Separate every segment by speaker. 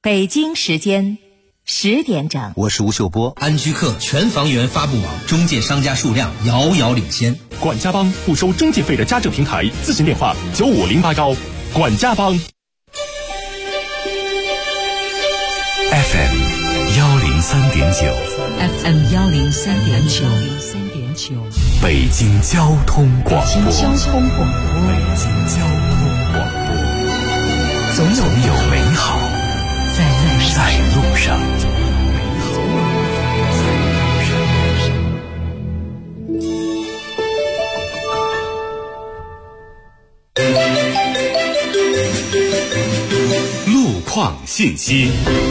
Speaker 1: 北京时间10点整，
Speaker 2: 我是吴秀波。
Speaker 3: 安居客全房源发布网，中介商家数量遥遥领先。
Speaker 4: 管家帮不收中介费的家政平台，咨询电话95081。管家帮。
Speaker 5: FM 103.9
Speaker 1: FM 103.9，
Speaker 5: 北京交通广播。
Speaker 1: 北京交通广播，总有美好在路上。
Speaker 5: 路况信息。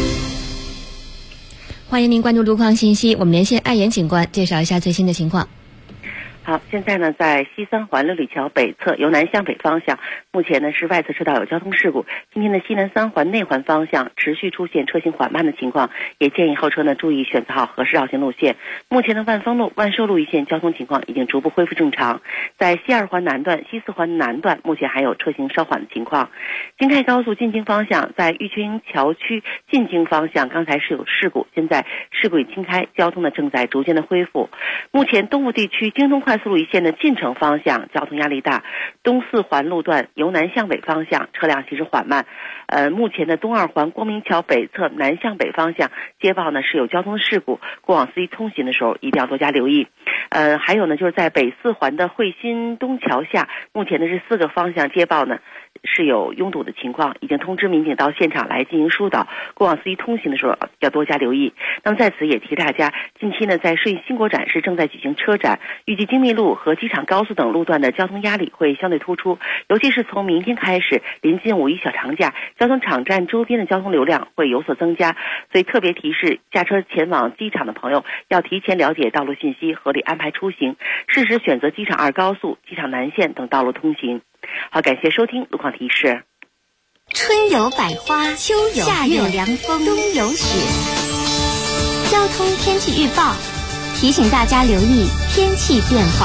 Speaker 6: 欢迎您关注路况信息，我们连线爱言警官介绍一下最新的情况。
Speaker 7: 好，现在呢，在西三环六里桥北侧由南向北方向，目前呢是外侧车道有交通事故。今天的西南三环内环方向持续出现车行缓慢的情况，也建议后车呢注意选择好合适绕行路线。目前的万丰路、万寿路一线交通情况已经逐步恢复正常。在西二环南段、西四环南段，目前还有车行稍缓的情况。京开高速进京方向，在玉泉桥区进京方向，刚才是有事故，现在事故已经开，交通呢正在逐渐的恢复。目前东部地区京东快速路一线的进城方向交通压力大，东四环路段由南向北方向车辆行驶缓慢。目前的东二环光明桥北侧南向北方向接报呢是有交通事故，过往司机通行的时候一定要多加留意。还有呢就是在北四环的汇新东桥下，目前的这4个方向接报呢是有拥堵的情况，已经通知民警到现场来进行疏导，过往司机通行的时候要多加留意。那么在此也提大家，近期呢在顺义兴国展是正在举行车展，预计精密路和机场高速等路段的交通压力会相对突出，尤其是从明天开始，临近5一小长假，交通场站周边的交通流量会有所增加，所以特别提示驾车前往机场的朋友要提前了解道路信息，合理安排出行，适时选择机场2高速、机场南线等道路通行。好，感谢收听路况提示。
Speaker 8: 春有百花，秋有夏有凉风，冬有雪。交通天气预报提醒大家留意天气变化。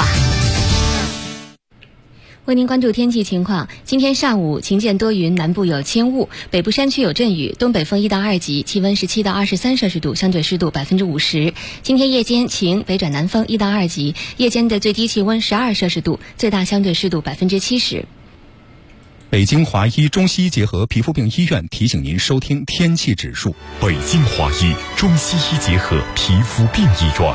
Speaker 6: 为您关注天气情况，今天上午晴见多云，南部有轻雾，北部山区有阵雨，东北风1到2级，气温17到23摄氏度，相对湿度50%。今天夜间晴，北转南风1到2级，夜间的最低气温12摄氏度，最大相对湿度70%。
Speaker 9: 北京华医中西医结合皮肤病医院提醒您收听天气指数。
Speaker 5: 北京华医中西医结合皮肤病医院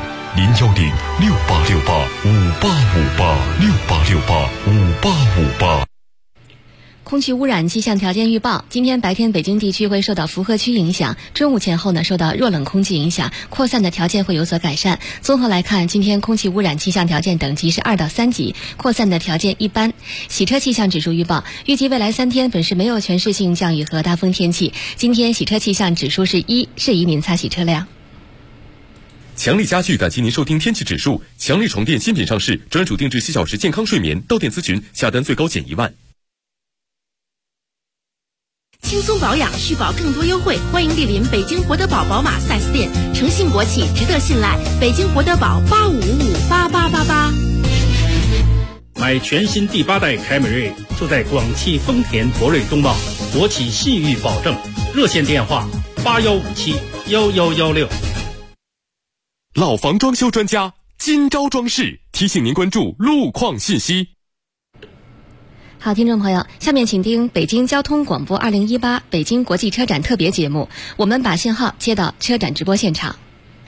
Speaker 5: ，0106868585858，668685858。
Speaker 6: 空气污染气象条件预报，今天白天北京地区会受到符合区影响，中午前后呢受到弱冷空气影响，扩散的条件会有所改善。综合来看，今天空气污染气象条件等级是2到3级，扩散的条件一般。洗车气象指数预报，预计未来3天本市没有全市性降雨和大风天气。今天洗车气象指数是1，适宜您擦洗车辆。
Speaker 4: 强力家具感谢您收听天气指数。强力床垫新品上市，专属定制7小时健康睡眠，到店咨询，下单最高减1万。
Speaker 10: 轻松保养，续保更多优惠，欢迎莅临北京国德宝宝马 4S 店，诚信国企，值得信赖。北京国德宝85558888。
Speaker 11: 买全新第8代凯美瑞，就在广汽丰田博瑞东茂，国企信誉保证。热线电话81571116。
Speaker 4: 老房装修专家今朝装饰提醒您关注路况信息。
Speaker 6: 好，听众朋友，下面请听北京交通广播2018北京国际车展特别节目，我们把信号接到车展直播现场。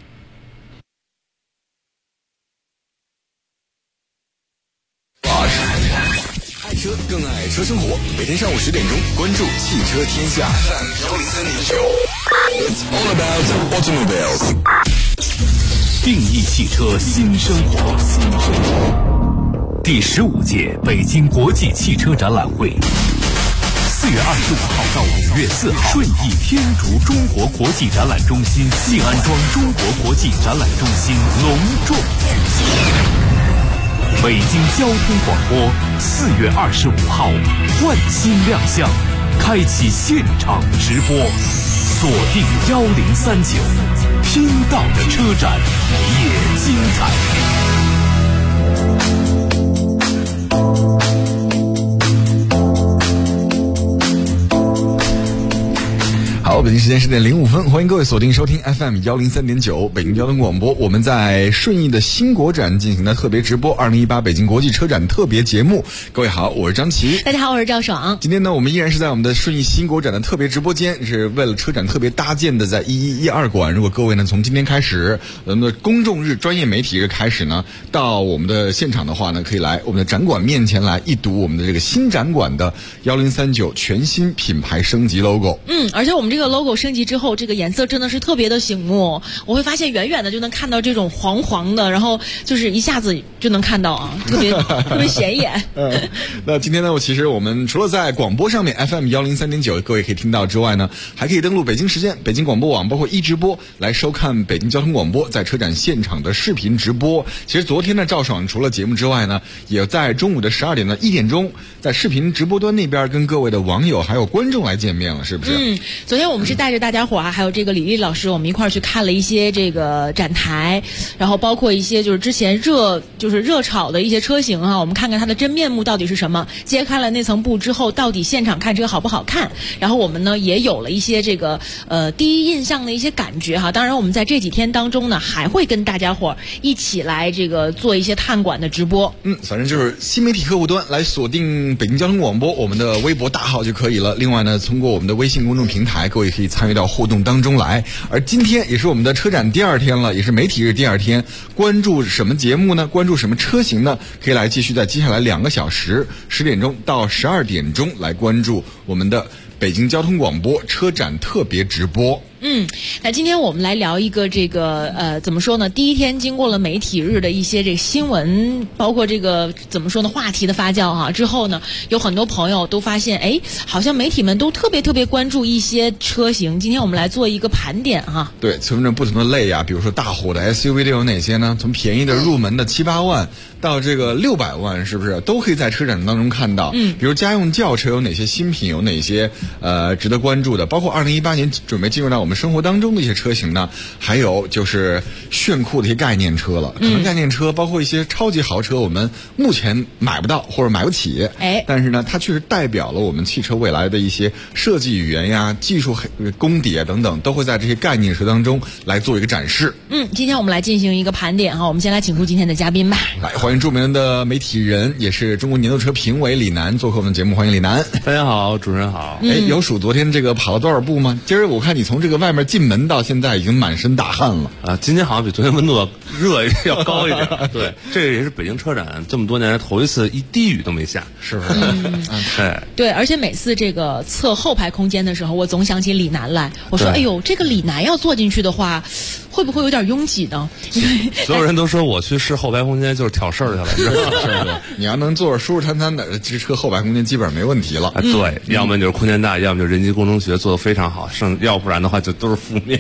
Speaker 5: 爱车更爱车生活，每天上午10点钟，关注汽车天下。It's all about automobiles。定义汽车新生活。第15届北京国际汽车展览会，4月25号到5月4号，顺义天竺中国国际展览中心、信安庄中国国际展览中心隆重举行。北京交通广播4月25号换新亮相，开启现场直播，锁定1039，听到的车展也精彩。
Speaker 12: 好，
Speaker 2: 好，北京时间10点05分，欢迎各位锁定收听 FM 103.9北京交通广播。我们在顺义的新国展进行的特别直播，2018北京国际车展特别节目。各位好，我是张琪。
Speaker 6: 大家好，我是赵爽。
Speaker 2: 今天呢，我们依然是在我们的顺义新国展的特别直播间，是为了车展特别搭建的，在1112馆。如果各位呢从今天开始，我们的公众日、专业媒体日开始呢，到我们的现场的话呢，可以来我们的展馆面前来一睹我们的这个新展馆的1039全新品牌升级 logo。
Speaker 10: 而且我们这个 logo 升级之后，这个颜色真的是特别的醒目。我会发现远远的就能看到这种黄黄的，然后就是一下子就能看到啊，特别显眼。
Speaker 2: 那今天呢，其实我们除了在广播上面 FM 103.9各位可以听到之外呢，还可以登录北京时间、北京广播网，包括直播来收看北京交通广播在车展现场的视频直播。其实昨天呢，赵爽除了节目之外呢，也在中午的12点呢1点钟，在视频直播端那边跟各位的网友还有观众来见面了，是不是？
Speaker 10: 昨天我们是带着大家伙还有这个李丽老师，我们一块儿去看了一些这个展台，然后包括一些就是之前热炒的一些车型我们看看它的真面目到底是什么，揭开了那层布之后，到底现场看车好不好看？然后我们呢也有了一些这个第一印象的一些感觉当然我们在这几天当中呢，还会跟大家伙一起来这个做一些探馆的直播。
Speaker 2: 反正就是新媒体客户端来锁定北京交通广播我们的微博大号就可以了。另外呢，通过我们的微信公众平台，各位可以参与到互动当中来。而今天也是我们的车展第2天了，也是媒体日第2天，关注什么节目呢？关注什么车型呢？可以来继续在接下来2个小时10点钟到12点钟来关注我们的北京交通广播车展特别直播。
Speaker 10: 那今天我们来聊一个这个怎么说呢？第一天经过了媒体日的一些这个新闻，包括这个怎么说呢？话题的发酵之后呢，有很多朋友都发现，好像媒体们都特别关注一些车型。今天我们来做一个盘点
Speaker 2: 对，分着不同的类比如说大火的 SUV 都有哪些呢？从便宜的入门的7、8万到这个600万，是不是都可以在车展当中看到？比如家用轿车有哪些新品，有哪些值得关注的？包括2018年准备进入到我们生活当中的一些车型呢，还有就是炫酷的一些概念车了。可能概念车包括一些超级豪车，我们目前买不到或者买不起，但是呢，它确实代表了我们汽车未来的一些设计语言呀、技术功底等等，都会在这些概念车当中来做一个展示。
Speaker 10: 今天我们来进行一个盘点我们先来请出今天的嘉宾吧。
Speaker 2: 来，欢迎著名的媒体人，也是中国年度车评委李楠做客我们的节目。欢迎李楠。
Speaker 12: 大家好，主持人好。
Speaker 2: 有数昨天这个跑了多少步吗？今儿我看你从这个外面进门到现在已经满身大汗了
Speaker 12: 今天好像比昨天温度热要高一点。对，这个也是北京车展这么多年来头一次一滴雨都没下，
Speaker 2: 是不是？
Speaker 10: 对，而且每次这个测后排空间的时候，我总想起李楠来。我说，哎呦，这个李楠要坐进去的话，会不会有点拥挤呢？
Speaker 12: 所有人都说我去试后排空间就是挑事儿去了，
Speaker 2: 是的。你要能坐着舒舒坦坦的，这车后排空间基本上没问题了。
Speaker 12: 对，要么就是空间大，要么就是人机工程学做得非常好，要不然的话就都是负面。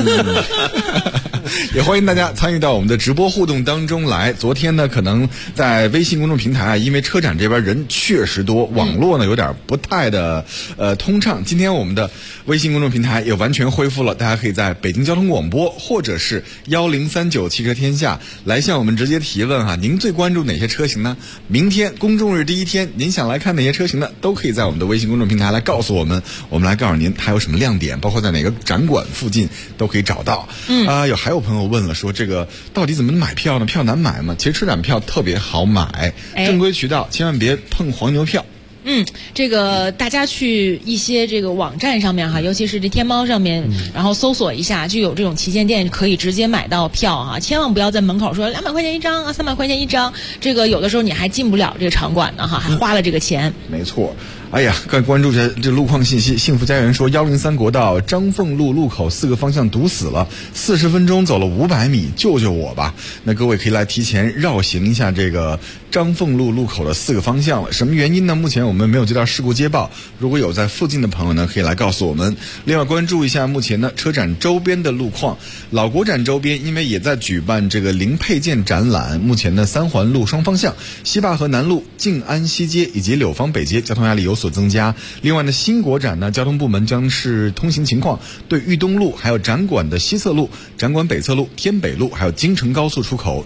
Speaker 2: 也欢迎大家参与到我们的直播互动当中来。昨天呢，可能在微信公众平台因为车展这边人确实多，网络呢有点不太的通畅。今天我们的微信公众平台也完全恢复了，大家可以在北京交通广播或者是1039汽车天下来向我们直接提问您最关注哪些车型呢？明天公众日第1天，您想来看哪些车型呢？都可以在我们的微信公众平台来告诉我们，我们来告诉您它有什么亮点，包括在哪个展馆附近都可以找到。还有朋友问了，说这个到底怎么买票呢？票难买吗？其实车展票特别好买，正规渠道，千万别碰黄牛票。
Speaker 10: 这个大家去一些这个网站上面尤其是这天猫上面，然后搜索一下，就有这种旗舰店可以直接买到票千万不要在门口说200块钱一张300块钱一张，这个有的时候你还进不了这个场馆呢还花了这个钱。
Speaker 2: 没错。哎呀，该关注一下这路况信息。幸福家园说，103国道张凤路路口4个方向堵死了，40分钟走了500米，救救我吧！那各位可以来提前绕行一下这个张凤路路口的4个方向了。什么原因呢？目前我们没有接到事故接报，如果有在附近的朋友呢，可以来告诉我们。另外关注一下目前呢车展周边的路况。老国展周边因为也在举办这个零配件展览，目前呢3环路双方向、西坝河南路、静安西街以及柳坊北街交通压力有所增加。另外呢，新国展呢，交通部门将是通行情况对豫东路、还有展馆的西侧路、展馆北侧路、天北路，还有京承高速出口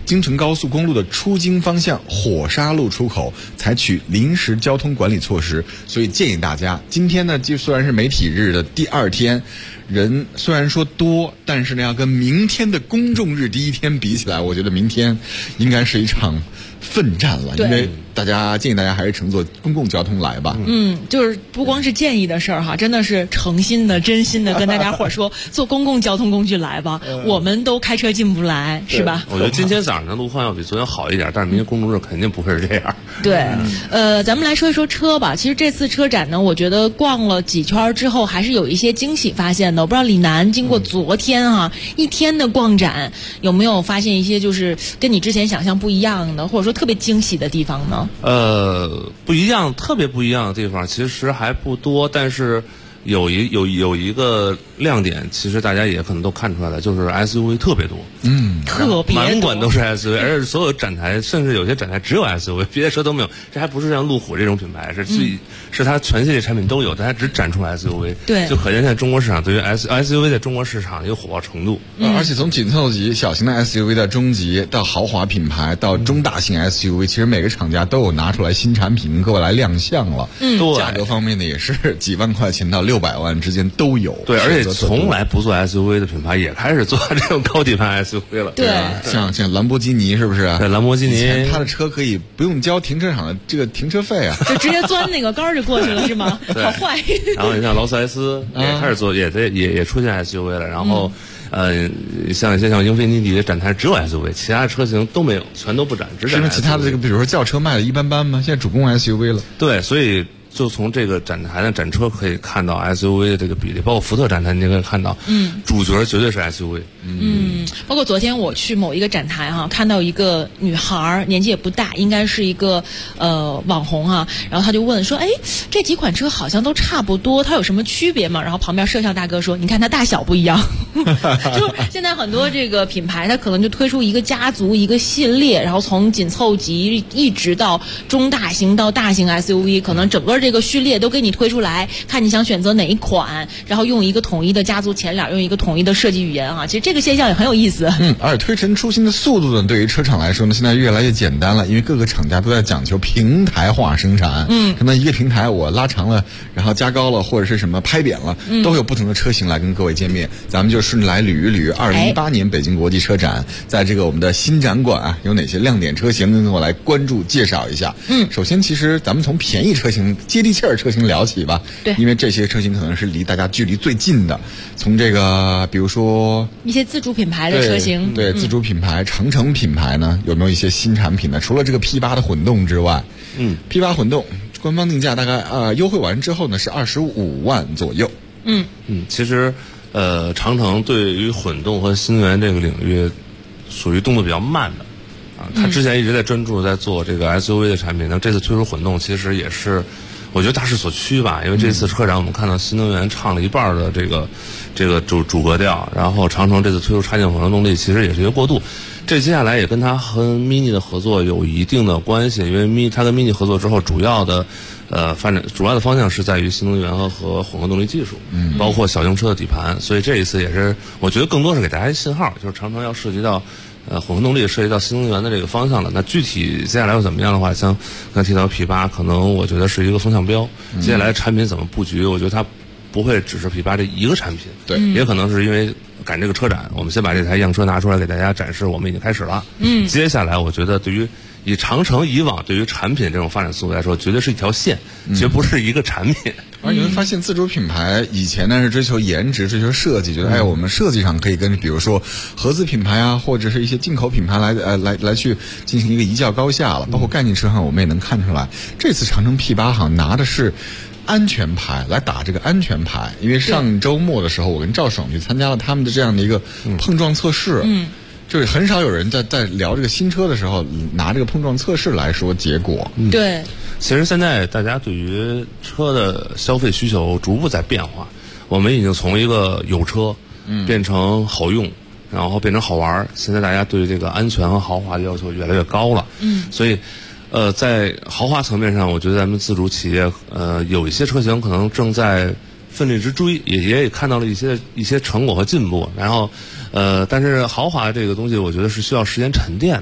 Speaker 2: 京承高速公路的出京方向火沙路出口采取临时交通管理措施，所以建议大家，今天呢，就虽然是媒体日的第2天，人虽然说多，但是呢，要跟明天的公众日第1天比起来，我觉得明天应该是一场奋战了，因为建议大家还是乘坐公共交通来吧。
Speaker 10: 就是不光是建议的事儿哈，真的是诚心的、真心的跟大家伙说，坐公共交通工具来吧，我们都开车进不来，是吧？
Speaker 12: 我觉得今天早上的路况要比昨天好一点，但是明天公众日肯定不会是这样。
Speaker 10: 对，咱们来说一说车吧。其实这次车展呢，我觉得逛了几圈之后，还是有一些惊喜发现的。我不知道李楠经过昨天1天的逛展，有没有发现一些就是跟你之前想象不一样的，或者说特别惊喜的地方呢？
Speaker 12: 不一样，特别不一样的地方其实还不多，但是有一个亮点，其实大家也可能都看出来了，就是 SUV 特别多，
Speaker 10: 特别多，
Speaker 12: 满馆都是 SUV， 而且所有展台，甚至有些展台只有 SUV， 别的车都没有。这还不是像路虎这种品牌，是它全系列产品都有，但它只展出 SUV，
Speaker 10: 对，
Speaker 12: 就可见现在中国市场对于 SUV 在中国市场的一个火爆程度。
Speaker 2: 而且从紧凑级小型的 SUV 到中级到豪华品牌到中大型 SUV， 其实每个厂家都有拿出来新产品跟各位来亮相了。
Speaker 12: 对，
Speaker 2: 价格方面呢也是几万块钱到600万之间都有。
Speaker 12: 对，而且从来不做 SUV 的品牌也开始做这种高底盘 SUV 了。
Speaker 10: 对，
Speaker 2: 像兰博基尼是不是？
Speaker 12: 对，兰博基尼，
Speaker 2: 它的车可以不用交停车场的这个停车费啊，
Speaker 10: 就直接钻那个杆儿就过去了是吗？好坏。
Speaker 12: 然后你像劳斯莱斯也开始做，也出现 SUV 了。然后像英菲尼迪的展台只有 SUV， 其他车型都没有，全都不展，只展 SUV。是因为
Speaker 2: 其他的这个，比如说轿车卖的一般般吗？现在主攻 SUV 了。
Speaker 12: 对，所以就从这个展台的展车可以看到 SUV 的这个比例，包括福特展台你也可以看到，主角绝对是 SUV。
Speaker 10: 包括昨天我去某一个展台看到一个女孩，年纪也不大，应该是一个网红然后她就问说，这几款车好像都差不多，它有什么区别吗？然后旁边摄像大哥说，你看它大小不一样。就现在很多这个品牌，它可能就推出一个家族一个系列，然后从紧凑级一直到中大型到大型 SUV， 可能整个这个序列都给你推出来，看你想选择哪一款，然后用一个统一的家族前脸，用一个统一的设计语言其实这个现象也很有意思。
Speaker 2: 而且推陈出新的速度呢，对于车厂来说呢，现在越来越简单了，因为各个厂家都在讲求平台化生产。可能一个平台我拉长了，然后加高了，或者是什么拍扁了，都有不同的车型来跟各位见面。咱们就顺着来捋一捋2018年北京国际车展，在这个我们的新展馆有哪些亮点车型，跟我来关注介绍一下。首先其实咱们从便宜车型、接地气儿车型聊起吧。
Speaker 10: 对，
Speaker 2: 因为这些车型可能是离大家距离最近的。从这个比如说
Speaker 10: 一些自主品牌的车型，
Speaker 2: 对自主品牌、长城品牌呢，有没有一些新产品呢？除了这个 P8 的混动之外，P8 混动官方定价大概优惠完之后呢是25万左右。
Speaker 12: 其实长城对于混动和新能源这个领域属于动作比较慢的他之前一直在专注在做这个 SUV 的产品，那这次推出混动其实也是我觉得大势所趋吧，因为这次车展我们看到新能源唱了一半的这个主格调，然后长城这次推出插电混合动力其实也是一个过渡。这接下来也跟它和 Mini 的合作有一定的关系，因为它跟 Mini 合作之后，主要的方向是在于新能源和混合动力技术，包括小型车的底盘，所以这一次也是我觉得更多是给大家一信号，就是长城要涉及到混合动力涉及到新能源的这个方向了。那具体接下来又怎么样的话，像刚才提到 P8， 可能我觉得是一个风向标。接下来产品怎么布局，我觉得它不会只是 P8 这一个产品，
Speaker 2: 对，
Speaker 12: 也可能是因为赶这个车展，我们先把这台样车拿出来给大家展示，我们已经开始了。接下来我觉得对于以长城以往对于产品这种发展速度来说，绝对是一条线，绝不是一个产品。
Speaker 2: 而你会发现，自主品牌以前呢是追求颜值、追求设计，觉得我们设计上可以跟比如说合资品牌啊，或者是一些进口品牌来去进行一个一较高下了。包括概念车上我们也能看出来，这次长城 P8 好像拿的是安全牌来打这个安全牌。因为上周末的时候，我跟赵爽去参加了他们的这样的一个碰撞测试。就是很少有人在聊这个新车的时候拿这个碰撞测试来说结果。
Speaker 10: 对，
Speaker 12: 其实现在大家对于车的消费需求逐步在变化，我们已经从一个有车变成好用，然后变成好玩，现在大家对这个安全和豪华的要求越来越高了。所以在豪华层面上，我觉得咱们自主企业有一些车型可能正在奋力之追，也看到了一些成果和进步。然后但是豪华这个东西我觉得是需要时间沉淀的。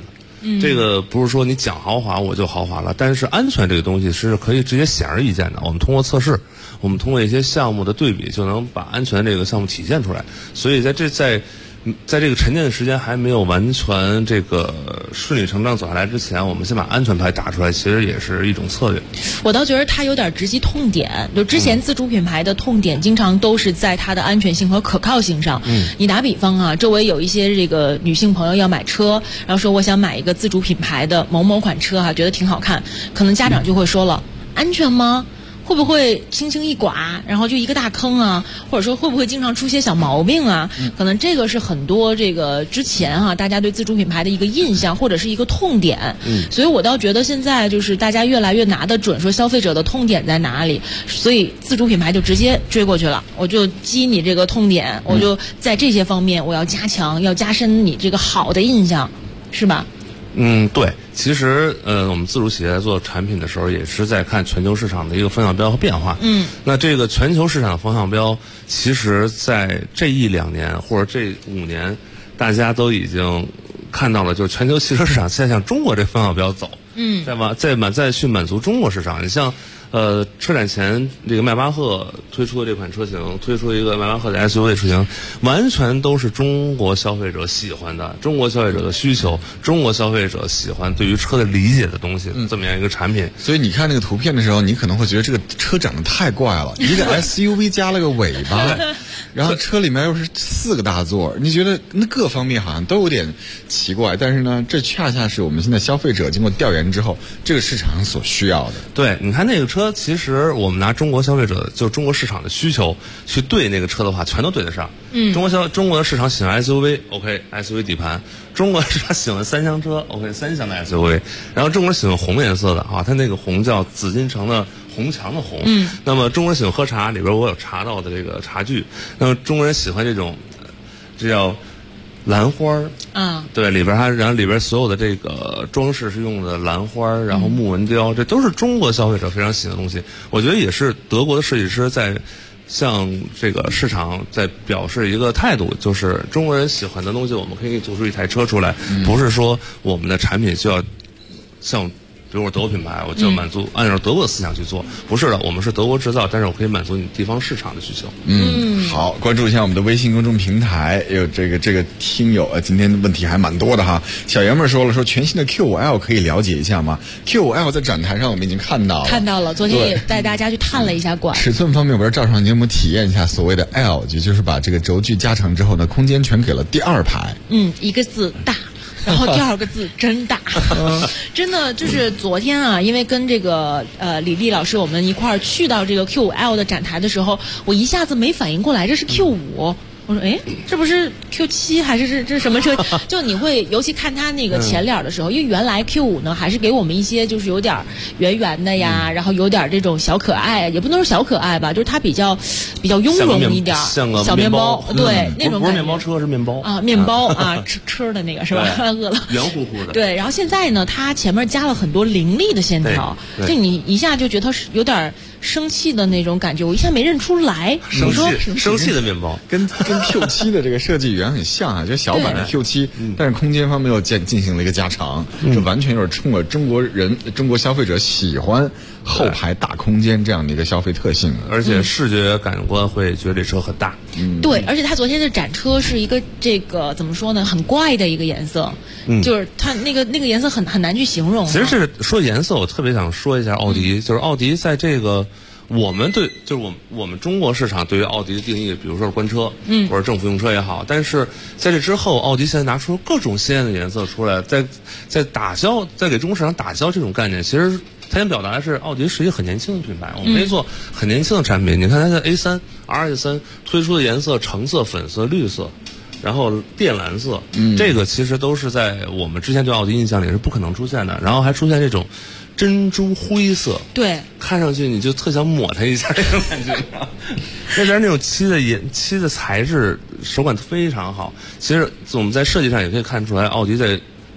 Speaker 12: 这个不是说你讲豪华我就豪华了，但是安全这个东西是可以直接显而易见的。我们通过测试，我们通过一些项目的对比，就能把安全这个项目体现出来。所以在这个沉淀的时间还没有完全这个顺理成章走下来之前，我们先把安全牌打出来，其实也是一种策略。
Speaker 10: 我倒觉得它有点直击痛点，就之前自主品牌的痛点经常都是在它的安全性和可靠性上。你打比方啊，周围有一些这个女性朋友要买车，然后说我想买一个自主品牌的某某款车觉得挺好看，可能家长就会说了，安全吗？会不会轻轻一刮，然后就一个大坑啊？或者说会不会经常出些小毛病啊？可能这个是很多这个之前大家对自主品牌的一个印象或者是一个痛点。所以我倒觉得现在就是大家越来越拿得准，说消费者的痛点在哪里，所以自主品牌就直接追过去了，我就激你这个痛点，我就在这些方面我要加强，要加深你这个好的印象，是吧？
Speaker 12: 对，其实我们自主企业在做产品的时候，也是在看全球市场的一个风向标和变化。那这个全球市场的风向标，其实在这1-2年或者这5年，大家都已经看到了，就是全球汽车市场现在向中国这风向标走。再去满足中国市场。你像车展前这个迈巴赫推出的这款车型，推出一个迈巴赫的 SUV 车型，完全都是中国消费者喜欢的，中国消费者的需求，中国消费者喜欢对于车的理解的东西，这么样一个产品。
Speaker 2: 所以你看那个图片的时候，你可能会觉得这个车长得太怪了，一个 SUV 加了个尾巴，然后车里面又是4个大座，你觉得那各方面好像都有点奇怪，但是呢，这恰恰是我们现在消费者经过调研之后，这个市场上所需要的。
Speaker 12: 对，你看那个车，其实我们拿中国消费者就中国市场的需求去对那个车的话，全都对得上。中国的市场喜欢 SUV，OK，SUV 底盘；中国市场喜欢3厢车，OK， 3厢的 SUV。然后中国人喜欢红颜色的它那个红叫紫禁城的红墙的红。那么中国人喜欢喝茶，里边我有查到的这个茶具。那么中国人喜欢这种，这叫兰花对，然后里边所有的这个装饰是用的兰花，然后木纹雕，这都是中国消费者非常喜欢的东西。我觉得也是德国的设计师在向这个市场在表示一个态度，就是中国人喜欢的东西，我们可以做出一台车出来，不是说我们的产品就要像比如我德国品牌，我就满足按照德国的思想去做，不是的，我们是德国制造，但是我可以满足你地方市场的需求。
Speaker 2: 好，关注一下我们的微信公众平台，有这个听友今天问题还蛮多的哈。小爷们说了，说全新的 Q5L 可以了解一下吗？ Q5L 在展台上我们已经看到了，昨天也带大家去探了一下馆。尺寸方面，我不知道赵爽你有没有体验一下所谓的 L， 也就是把这个轴距加长之后呢，空间全给了第2排。
Speaker 10: 一个字大。然后第2个字真大，真的就是昨天因为跟这个李丽老师我们一块儿去到这个 Q5L 的展台的时候，我一下子没反应过来这是 Q5。我说这不是 Q7 还是这什么车？就你会尤其看它那个前脸的时候，因为原来 Q5 呢还是给我们一些就是有点圆圆的呀，然后有点这种小可爱，也不能说小可爱吧，就是它比较雍容一点，
Speaker 12: 像个
Speaker 10: 小面包，对，那种
Speaker 12: 不是面包车，是面包
Speaker 10: 面包吃的那个是吧？饿了，
Speaker 12: 圆乎乎的。
Speaker 10: 对，然后现在呢，它前面加了很多凌厉的线条，就你一下就觉得它是有点生气的那种感觉，我一下没认出来。
Speaker 12: 生气的面包
Speaker 2: 跟 Q7 的这个设计语言很像就小版的 Q7，但是空间方面又进行了一个加长，这完全就是冲了中国消费者喜欢后排大空间这样的一个消费特性，
Speaker 12: 而且视觉感官会觉得这车很大。
Speaker 10: 对，而且它昨天的展车是一个这个怎么说呢，很怪的一个颜色，就是它那个颜色很难去形容。
Speaker 12: 其实是说颜色，我特别想说一下奥迪，就是奥迪在这个。我们中国市场对于奥迪的定义，比如说是官车，或者政府用车也好，但是在这之后，奥迪现在拿出各种鲜艳的颜色出来，在给中国市场打消这种概念。其实它想表达的是，奥迪是一个很年轻的品牌，我们可以做很年轻的产品。你看它的 A3、RS3 推出的颜色，橙色、粉色、绿色，然后靛蓝色，这个其实都是在我们之前对奥迪印象里是不可能出现的。然后还出现这种珍珠灰色，
Speaker 10: 对，
Speaker 12: 看上去你就特想抹它一下，这种感觉。那边那种漆的材质手感非常好。其实我们在设计上也可以看出来，奥迪在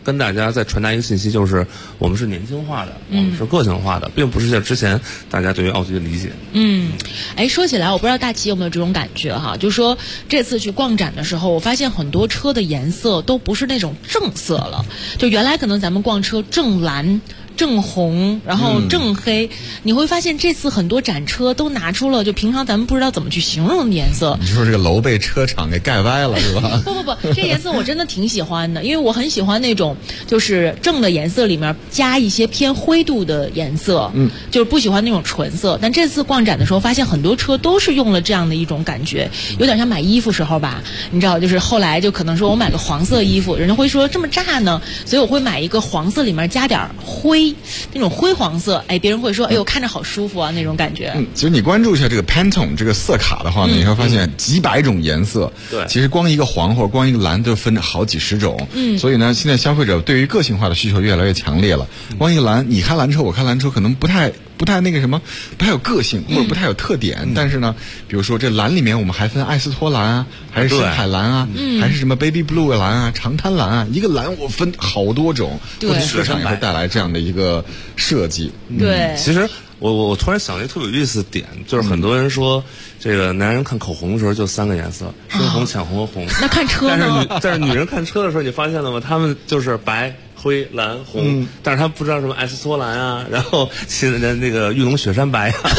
Speaker 12: 跟大家再传达一个信息，就是我们是年轻化的，我们是个性化的，并不是像之前大家对于奥迪的理解。
Speaker 10: 说起来，我不知道大齐有没有这种感觉哈，就是说这次去逛展的时候，我发现很多车的颜色都不是那种正色了，就原来可能咱们逛车正蓝、正红，然后正黑，你会发现这次很多展车都拿出了就平常咱们不知道怎么去形容的颜色。
Speaker 2: 你说这个楼被车厂给盖歪了是吧？
Speaker 10: 不，这颜色我真的挺喜欢的，因为我很喜欢那种就是正的颜色里面加一些偏灰度的颜色，就是不喜欢那种纯色。但这次逛展的时候，发现很多车都是用了这样的一种感觉，有点像买衣服时候吧，你知道，就是后来就可能说我买个黄色衣服，人家会说这么炸呢，所以我会买一个黄色里面加点灰。那种灰黄色，别人会说，哎呦，看着好舒服啊，那种感觉。
Speaker 2: 其实你关注一下这个 Pantone 这个色卡的话呢，你会发现几百种颜色。
Speaker 12: 对，
Speaker 2: 其实光一个黄或者光一个蓝都分着好几十种。所以呢，现在消费者对于个性化的需求越来越强烈了。光一个蓝，你看蓝车，我看蓝车，可能不太那个什么，不太有个性或者不太有特点。但是呢，比如说这蓝里面我们还分艾斯托蓝啊，还是深海蓝啊，还是什么 Baby Blue 蓝啊、长滩蓝啊，一个蓝我分好多种。不同车厂也会带来这样的一个设计。
Speaker 10: 对，
Speaker 12: 其实我突然想了一个特别有意思的点，就是很多人说这个男人看口红的时候就3个颜色，深红、浅红和红。
Speaker 10: 那看车呢？
Speaker 12: 但是女人看车的时候，你发现了吗？他们就是白、灰、蓝、红，但是他不知道什么艾斯托蓝啊，然后现在的那个玉龙雪山白啊，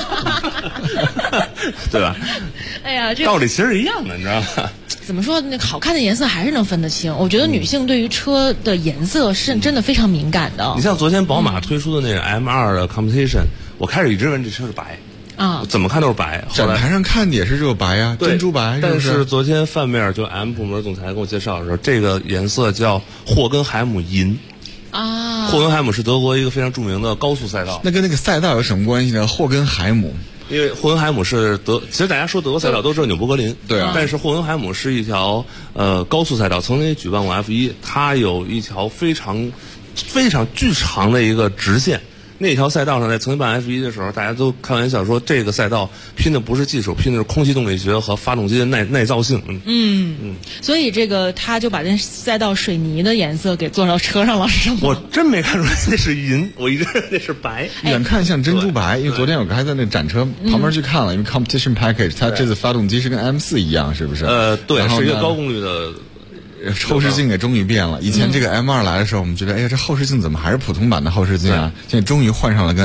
Speaker 12: 对吧？
Speaker 10: 哎呀，这
Speaker 12: 道理其实是一样的，你知道吧？
Speaker 10: 怎么说？那好看的颜色还是能分得清。我觉得女性对于车的颜色是真的非常敏感的。
Speaker 12: 你像昨天宝马推出的那个 M2 的 Competition，我开始一直问这车是白
Speaker 10: 啊，
Speaker 12: 怎么看都是白。
Speaker 2: 展台上看的也是这个白呀，珍珠白。
Speaker 12: 但是昨天范梅尔就 M 部门总裁跟我介绍的时候，这个颜色叫霍根海姆银。霍根海姆是德国一个非常著名的高速赛道。
Speaker 2: 那跟那个赛道有什么关系呢？霍根海姆。
Speaker 12: 因为霍根海姆是其实大家说德国赛道都知道纽博格林，
Speaker 2: 对啊，
Speaker 12: 但是霍根海姆是一条高速赛道，曾经也举办过 F1，它有一条非常巨长的一个直线。那条赛道上，在曾经办 F1 的时候，大家都开玩笑说，这个赛道拼的不是技术，拼的是空气动力学和发动机的耐造性。
Speaker 10: 所以这个他就把这赛道水泥的颜色给做到车上了，是吗？
Speaker 12: 我真没看出来那是银，我一直认为那是白。
Speaker 2: 远看像珍珠白，因为昨天我还在那展车旁边去看了，因为 Competition Package 它这次发动机是跟 M4 一样，是不是？
Speaker 12: 对，是一个高功率的。
Speaker 2: 后视镜也终于变了。以前这个 M2 来的时候，我们觉得，哎呀，这后视镜怎么还是普通版的后视镜啊？现在终于换上了跟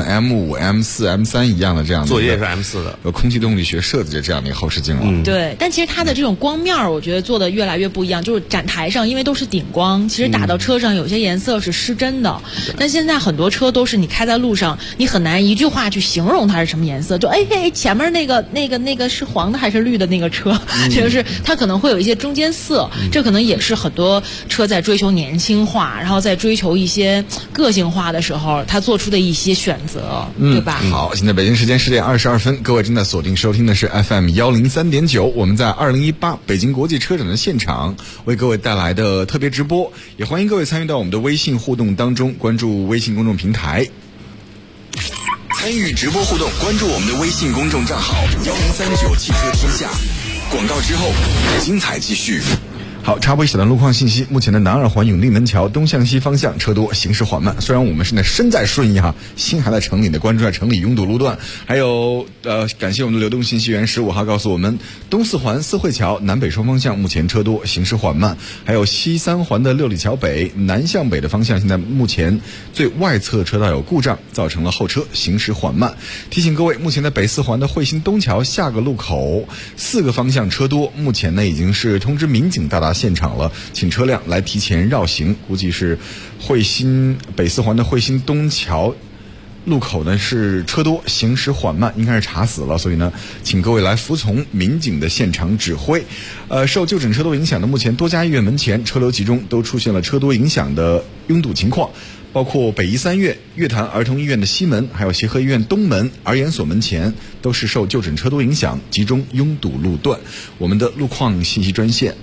Speaker 2: M5、M4、M3 一样的这样的。
Speaker 12: 作业是 M4 的，
Speaker 2: 有空气动力学设计的这样的一个后视镜了。
Speaker 10: 对，但其实它的这种光面我觉得做的越来越不一样。就是展台上，因为都是顶光，其实打到车上有些颜色是失真的。但现在很多车都是你开在路上，你很难一句话去形容它是什么颜色。就前面那个是黄的还是绿的那个车，就是它可能会有一些中间色，这可能也是很多车在追求年轻化，然后在追求一些个性化的时候，他做出的一些选择，对吧？
Speaker 2: 好，现在北京时间10点22分，各位正在锁定收听的是 FM 103.9，我们在2018北京国际车展的现场为各位带来的特别直播，也欢迎各位参与到我们的微信互动当中，关注微信公众平台。
Speaker 1: 参与直播互动，关注我们的微信公众账号1039汽车天下。广告之后，精彩继续。
Speaker 2: 好，插播一小段路况信息。目前的南二环永定门桥东向西方向车多，行驶缓慢。虽然我们现在身在顺义哈，心还在城里的，关注在城里拥堵路段。还有感谢我们的流动信息员15号告诉我们，东四环四惠桥南北双方向目前车多，行驶缓慢。还有西三环的六里桥北南向北的方向，现在目前最外侧车道有故障，造成了后车行驶缓慢。提醒各位，目前的北四环的惠新东桥下个路口4个方向车多，目前呢已经是通知民警到达现场了，请车辆来提前绕行。估计是北四环的惠新东桥路口呢是车多，行驶缓慢，应该是查死了，所以呢请各位来服从民警的现场指挥。受就诊车多影响的，目前多家医院门前车流集中，都出现了车多影响的拥堵情况，包括北医三院、乐坛儿童医院的西门，还有协和医院东门、儿研所门前，都是受就诊车多影响，集中拥堵路段。我们的路况信息专线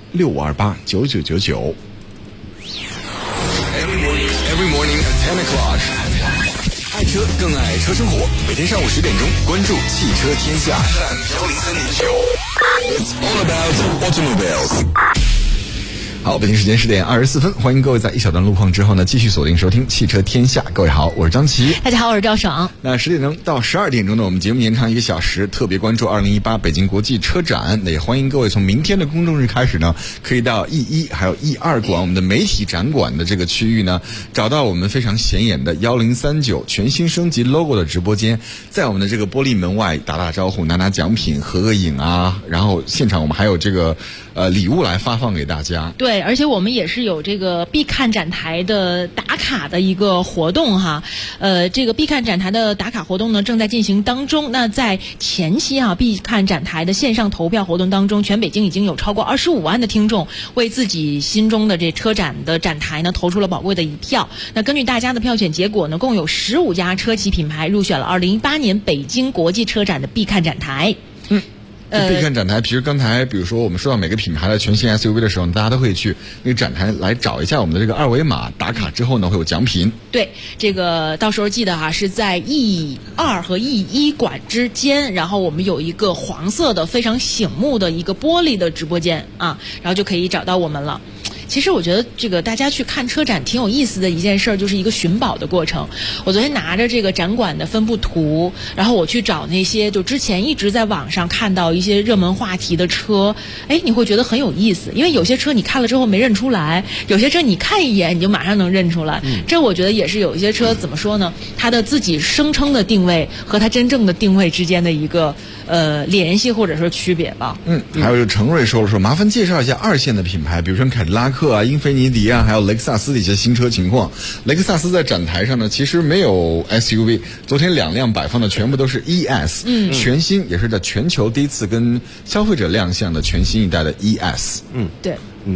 Speaker 2: 65289999。
Speaker 1: Every morning at 10 o'clock， 爱车更爱车生活。每天上午10点钟，关注汽车天下。103.9 It's all about automobiles。
Speaker 2: 好，北京时间10点24分，欢迎各位在一小段路况之后呢，继续锁定收听汽车天下。各位好，我是张琪。
Speaker 10: 大家好，我是赵爽。
Speaker 2: 那10点钟到12点钟呢，我们节目延长1个小时，特别关注2018北京国际车展。那也欢迎各位从明天的公众日开始呢，可以到 E1 还有 E2 馆我们的媒体展馆的这个区域呢，找到我们非常显眼的1039全新升级 logo 的直播间，在我们的这个玻璃门外打打招呼，拿奖品，合个影啊，然后现场我们还有这个礼物来发放给大家。
Speaker 10: 对，而且我们也是有这个必看展台的打卡的一个活动哈。这个必看展台的打卡活动呢正在进行当中。那在前期啊，必看展台的线上投票活动当中，全北京已经有超过25万的听众为自己心中的这车展的展台呢投出了宝贵的一票。那根据大家的票选结果呢，共有15家车企品牌入选了2018年北京国际车展的必看展台。
Speaker 2: 必看展台，其实刚才比如说我们说到每个品牌的全新 SUV 的时候，大家都会去那个展台来找一下我们的这个二维码，打卡之后呢会有奖品。
Speaker 10: 对，这个到时候记得哈，是在 E2 和 E1 馆之间，然后我们有一个黄色的非常醒目的一个玻璃的直播间啊，然后就可以找到我们了。其实我觉得这个大家去看车展挺有意思的一件事儿，就是一个寻宝的过程。我昨天拿着这个展馆的分布图，然后我去找那些就之前一直在网上看到一些热门话题的车，你会觉得很有意思，因为有些车你看了之后没认出来，有些车你看一眼你就马上能认出来。这我觉得也是有一些车怎么说呢，它的自己声称的定位和它真正的定位之间的一个联系或者说区别吧。
Speaker 2: 还有程瑞说麻烦介绍一下2线的品牌，比如说凯迪拉克啊、英菲尼迪啊，还有雷克萨斯的一些新车情况。雷克萨斯在展台上呢，其实没有 SUV， 昨天2辆摆放的全部都是 ES，全新，也是在全球第一次跟消费者亮相的全新一代的 ES。
Speaker 10: 对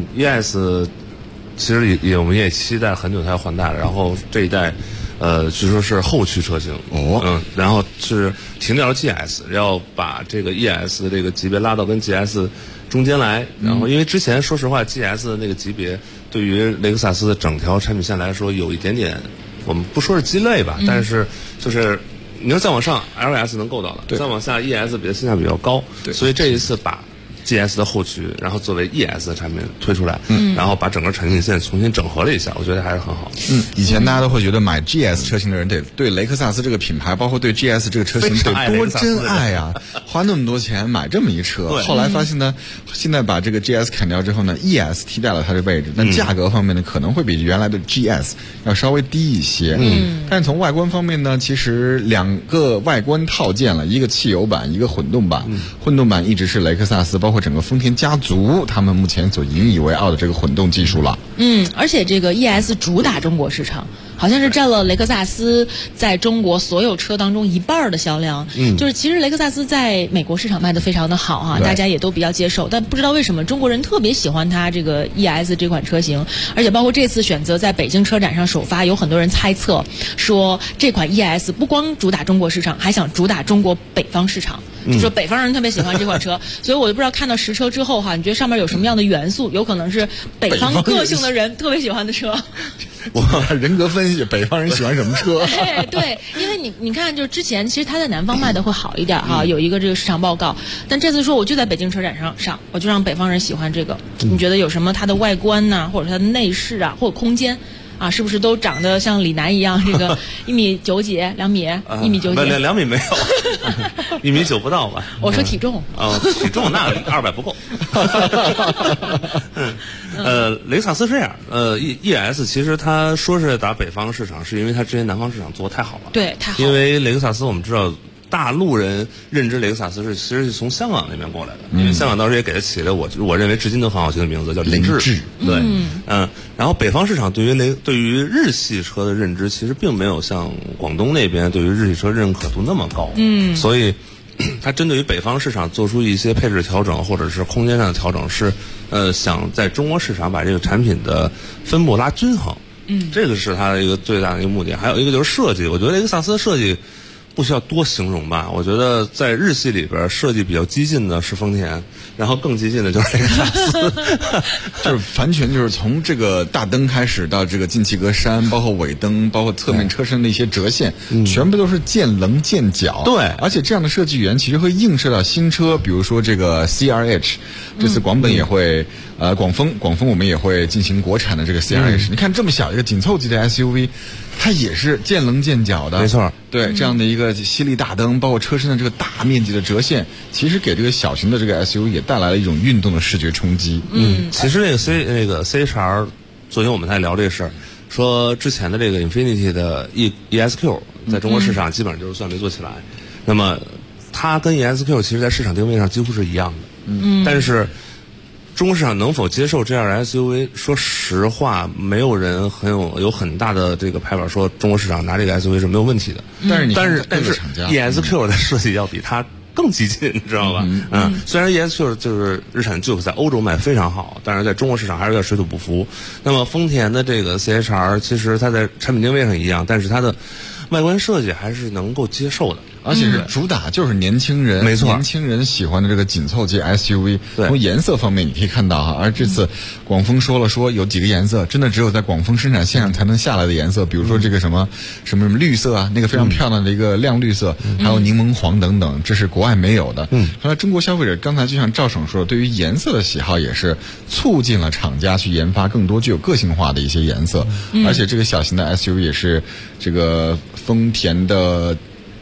Speaker 12: ，ES 其实我们也期待很久它要换代了，然后这一代据说是后驱车型然后是停掉了 GS， 要把这个 ES 的这个级别拉到跟 GS 中间来。然后因为之前说实话 GS 的那个级别对于雷克萨斯的整条产品线来说有一点点，我们不说是鸡肋吧，但是就是你要再往上 LS 能够到的，再往下 ES 比的性价比较高，所以这一次把GS 的后驱，然后作为 ES 的产品推出来，然后把整个产品线重新整合了一下，我觉得还是很好。
Speaker 2: 以前大家都会觉得买 GS 车型的人得对雷克萨斯这个品牌，包括对 GS 这个车型得多真爱啊，花那么多钱买这么一车。后来发现呢，现在把这个 GS 砍掉之后呢，ES 替代了它的位置，但价格方面呢，可能会比原来的 GS 要稍微低一些。但是从外观方面呢，其实2个外观套件了，一个汽油版，一个混动版。混动版一直是雷克萨斯包括整个丰田家族他们目前所引以为傲的这个混动技术了。
Speaker 10: 而且这个 ES 主打中国市场，好像是占了雷克萨斯在中国所有车当中1半的销量。就是其实雷克萨斯在美国市场卖得非常的好哈，大家也都比较接受，但不知道为什么中国人特别喜欢它这个 ES 这款车型，而且包括这次选择在北京车展上首发，有很多人猜测说这款 ES 不光主打中国市场，还想主打中国北方市场。就说北方人特别喜欢这款车，所以我就不知道看到实车之后哈，你觉得上面有什么样的元素，有可能是北方个性的人特别喜欢的车。
Speaker 2: 我人格分析，北方人喜欢什么车？
Speaker 10: 对，因为你看，就是之前其实它在南方卖的会好一点哈，有一个这个市场报告，但这次说我就在北京车展上，我就让北方人喜欢这个。你觉得有什么它的外观呐，或者它的内饰啊，或者空间？是不是都长得像李楠一样？这个1.9米几，2米，1.9米几
Speaker 12: ？2米没有，1.9米不到吧？
Speaker 10: 我说体重。
Speaker 12: 体重那200不够。雷克萨斯这样，ES 其实他说是打北方市场，是因为他之前南方市场做得太好了。
Speaker 10: 对，太好了。
Speaker 12: 因为雷克萨斯我们知道。大陆人认知雷克萨斯其实是从香港那边过来的，因为香港当时也给他起了我认为至今都很好听的名字，叫凌志。对，然后北方市场对于日系车的认知，其实并没有像广东那边对于日系车认可度那么高。所以它针对于北方市场做出一些配置调整或者是空间上的调整，是想在中国市场把这个产品的分布拉均衡。这个是它的一个最大的一个目的。还有一个就是设计，我觉得雷克萨斯的设计不需要多形容吧？我觉得在日系里边设计比较激进的是丰田，然后更激进的就是雷克萨斯，
Speaker 2: 就是完全就是从这个大灯开始到这个进气格栅，包括尾灯，包括侧面车身的一些折线，全部都是见棱见角。
Speaker 12: 对，
Speaker 2: 而且这样的设计语言其实会映射到新车，比如说这个 CRH， 这次广本也会，广丰我们也会进行国产的这个 CRH。你看这么小一个紧凑级的 SUV， 它也是见棱见角的。
Speaker 12: 没错，
Speaker 2: 对，这样的一个犀利大灯，包括车身的这个大面积的折线，其实给这个小型的这个 SUV 也带来了一种运动的视觉冲击。
Speaker 12: 其实那个 CHR， 昨天我们在聊这事儿，说之前的这个 Infiniti 的 ESQ 在中国市场基本上就是算没做起来，那么它跟 ESQ 其实在市场定位上几乎是一样的。但是中国市场能否接受这样的 SUV？ 说实话，没有人有很大的这个拍板说中国市场拿这个 SUV 是没有问题的。但是 ESQ 的设计要比它更激进，你知道吧？虽然 ESQ 就是日产 Juke 在欧洲卖非常好，但是在中国市场还是有点水土不服。那么丰田的这个 CHR 其实它在产品定位上一样，但是它的外观设计还是能够接受的。
Speaker 2: 而且是主打就是年轻人，
Speaker 12: 没错，
Speaker 2: 年轻人喜欢的这个紧凑级 SUV。
Speaker 12: 对，
Speaker 2: 从颜色方面你可以看到哈，而这次广丰说有几个颜色，真的只有在广丰生产线上才能下来的颜色，比如说这个什么绿色啊，那个非常漂亮的一个亮绿色，还有柠檬黄等等，这是国外没有的。看来中国消费者刚才就像赵省说的，对于颜色的喜好也是促进了厂家去研发更多具有个性化的一些颜色。而且这个小型的 SUV 也是这个丰田的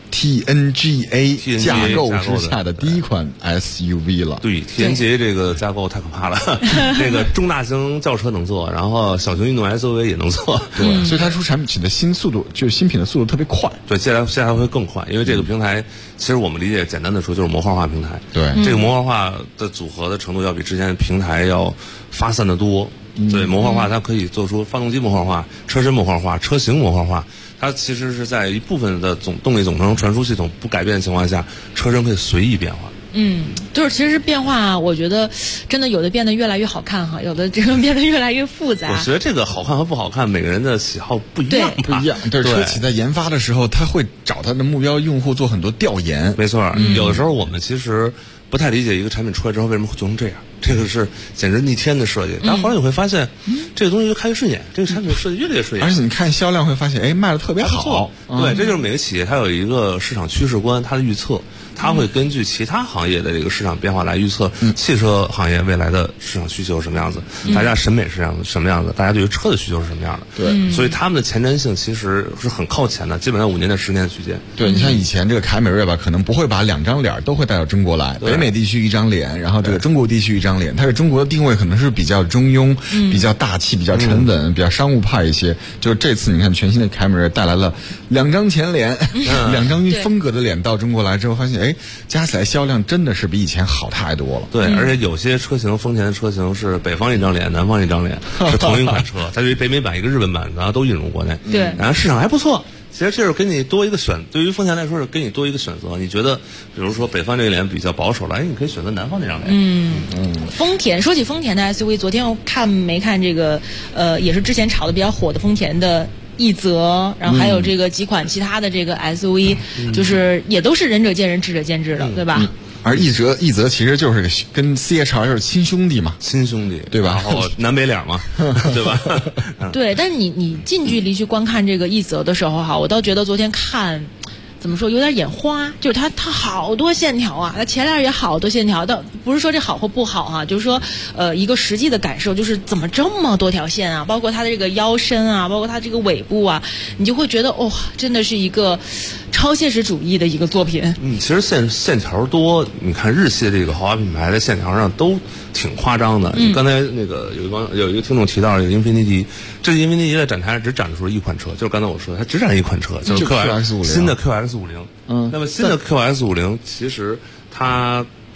Speaker 2: TNGA 架构之下的第一款 SUV 了。
Speaker 12: 对 ，TNGA 这个架构太可怕了，这个中大型轿车能做，然后小型运动 SUV 也能做。
Speaker 2: 对，所以它出产品的新品的速度特别快。
Speaker 12: 对，接下来会更快，因为这个平台其实我们理解简单的说就是模块化平台。
Speaker 2: 对，
Speaker 12: 这个模块化的组合的程度要比之前的平台要发散的多。对，模块化它可以做出发动机模块化、车身模块化、车型模块化。它其实是在一部分的动力总成传输系统不改变的情况下，车身可以随意变化。
Speaker 10: 就是其实变化，我觉得真的有的变得越来越好看哈，有的这个变得越来越复杂。
Speaker 12: 我觉得这个好看和不好看，每个人的喜好不一样，
Speaker 2: 不一样。对，车企在研发的时候，他会找他的目标用户做很多调研。
Speaker 12: 没错，有的时候我们其实不太理解一个产品出来之后为什么会做成这样，这个是简直逆天的设计。但后来你会发现，这个东西就看越顺眼，这个产品设计越来越顺眼。
Speaker 2: 而且你看销量会发现，卖的特别好。
Speaker 12: 对，这就是每个企业它有一个市场趋势观，它的预测。它会根据其他行业的这个市场变化来预测汽车行业未来的市场需求是什么样子，大家审美是什么样子，大家对于车的需求是什么样的。
Speaker 2: 对，
Speaker 12: 所以他们的前瞻性其实是很靠前的，基本上5年到10年的区间。
Speaker 2: 对，你像以前这个凯美瑞吧，可能不会把2张脸都会带到中国来，北美地区1张脸，然后这个中国地区1张脸，它是中国的定位可能是比较中庸、比较大气、比较沉稳、比较商务派一些。就是这次你看全新的凯美瑞带来了2张前脸，2张风格的脸到中国来之后，发现加起来销量真的是比以前好太多了。
Speaker 12: 对，而且有些车型，丰田的车型是北方1张脸，南方1张脸，是同一款车，它就北美版一个日本版，然后都引入国内。
Speaker 10: 对，
Speaker 12: 然后市场还不错。其实这是给你多一个对于丰田来说是给你多一个选择。你觉得，比如说北方这个脸比较保守了，你可以选择南方那张脸。
Speaker 10: 丰田，说起丰田的 SUV， 昨天我没看这个也是之前炒的比较火的丰田的奕泽，然后还有这个几款其他的这个 SUV，就是也都是仁者见仁，智者见智的，对吧？
Speaker 2: 而奕泽其实就是跟 CHR 就是亲兄弟嘛，
Speaker 12: 亲兄弟，
Speaker 2: 对吧？
Speaker 12: 然后南北脸嘛，对吧？
Speaker 10: 对，但是你近距离去观看这个奕泽的时候哈，我倒觉得昨天看。怎么说有点眼花，就是它好多线条啊，它前脸也好多线条，但不是说这好或不好啊，就是说一个实际的感受就是怎么这么多条线啊，包括它的这个腰身啊，包括它这个尾部啊，你就会觉得真的是一个超现实主义的一个作品。
Speaker 12: 其实线条多，你看日系的这个豪华品牌在线条上都挺夸张的。刚才那个有一个听众提到这个英菲尼迪，这个英菲尼迪在展台上只展出了一款车，就是刚才我说的，它只展一款车，就是
Speaker 2: QX50
Speaker 12: 新的 QX50。那么新的 QX50 其实它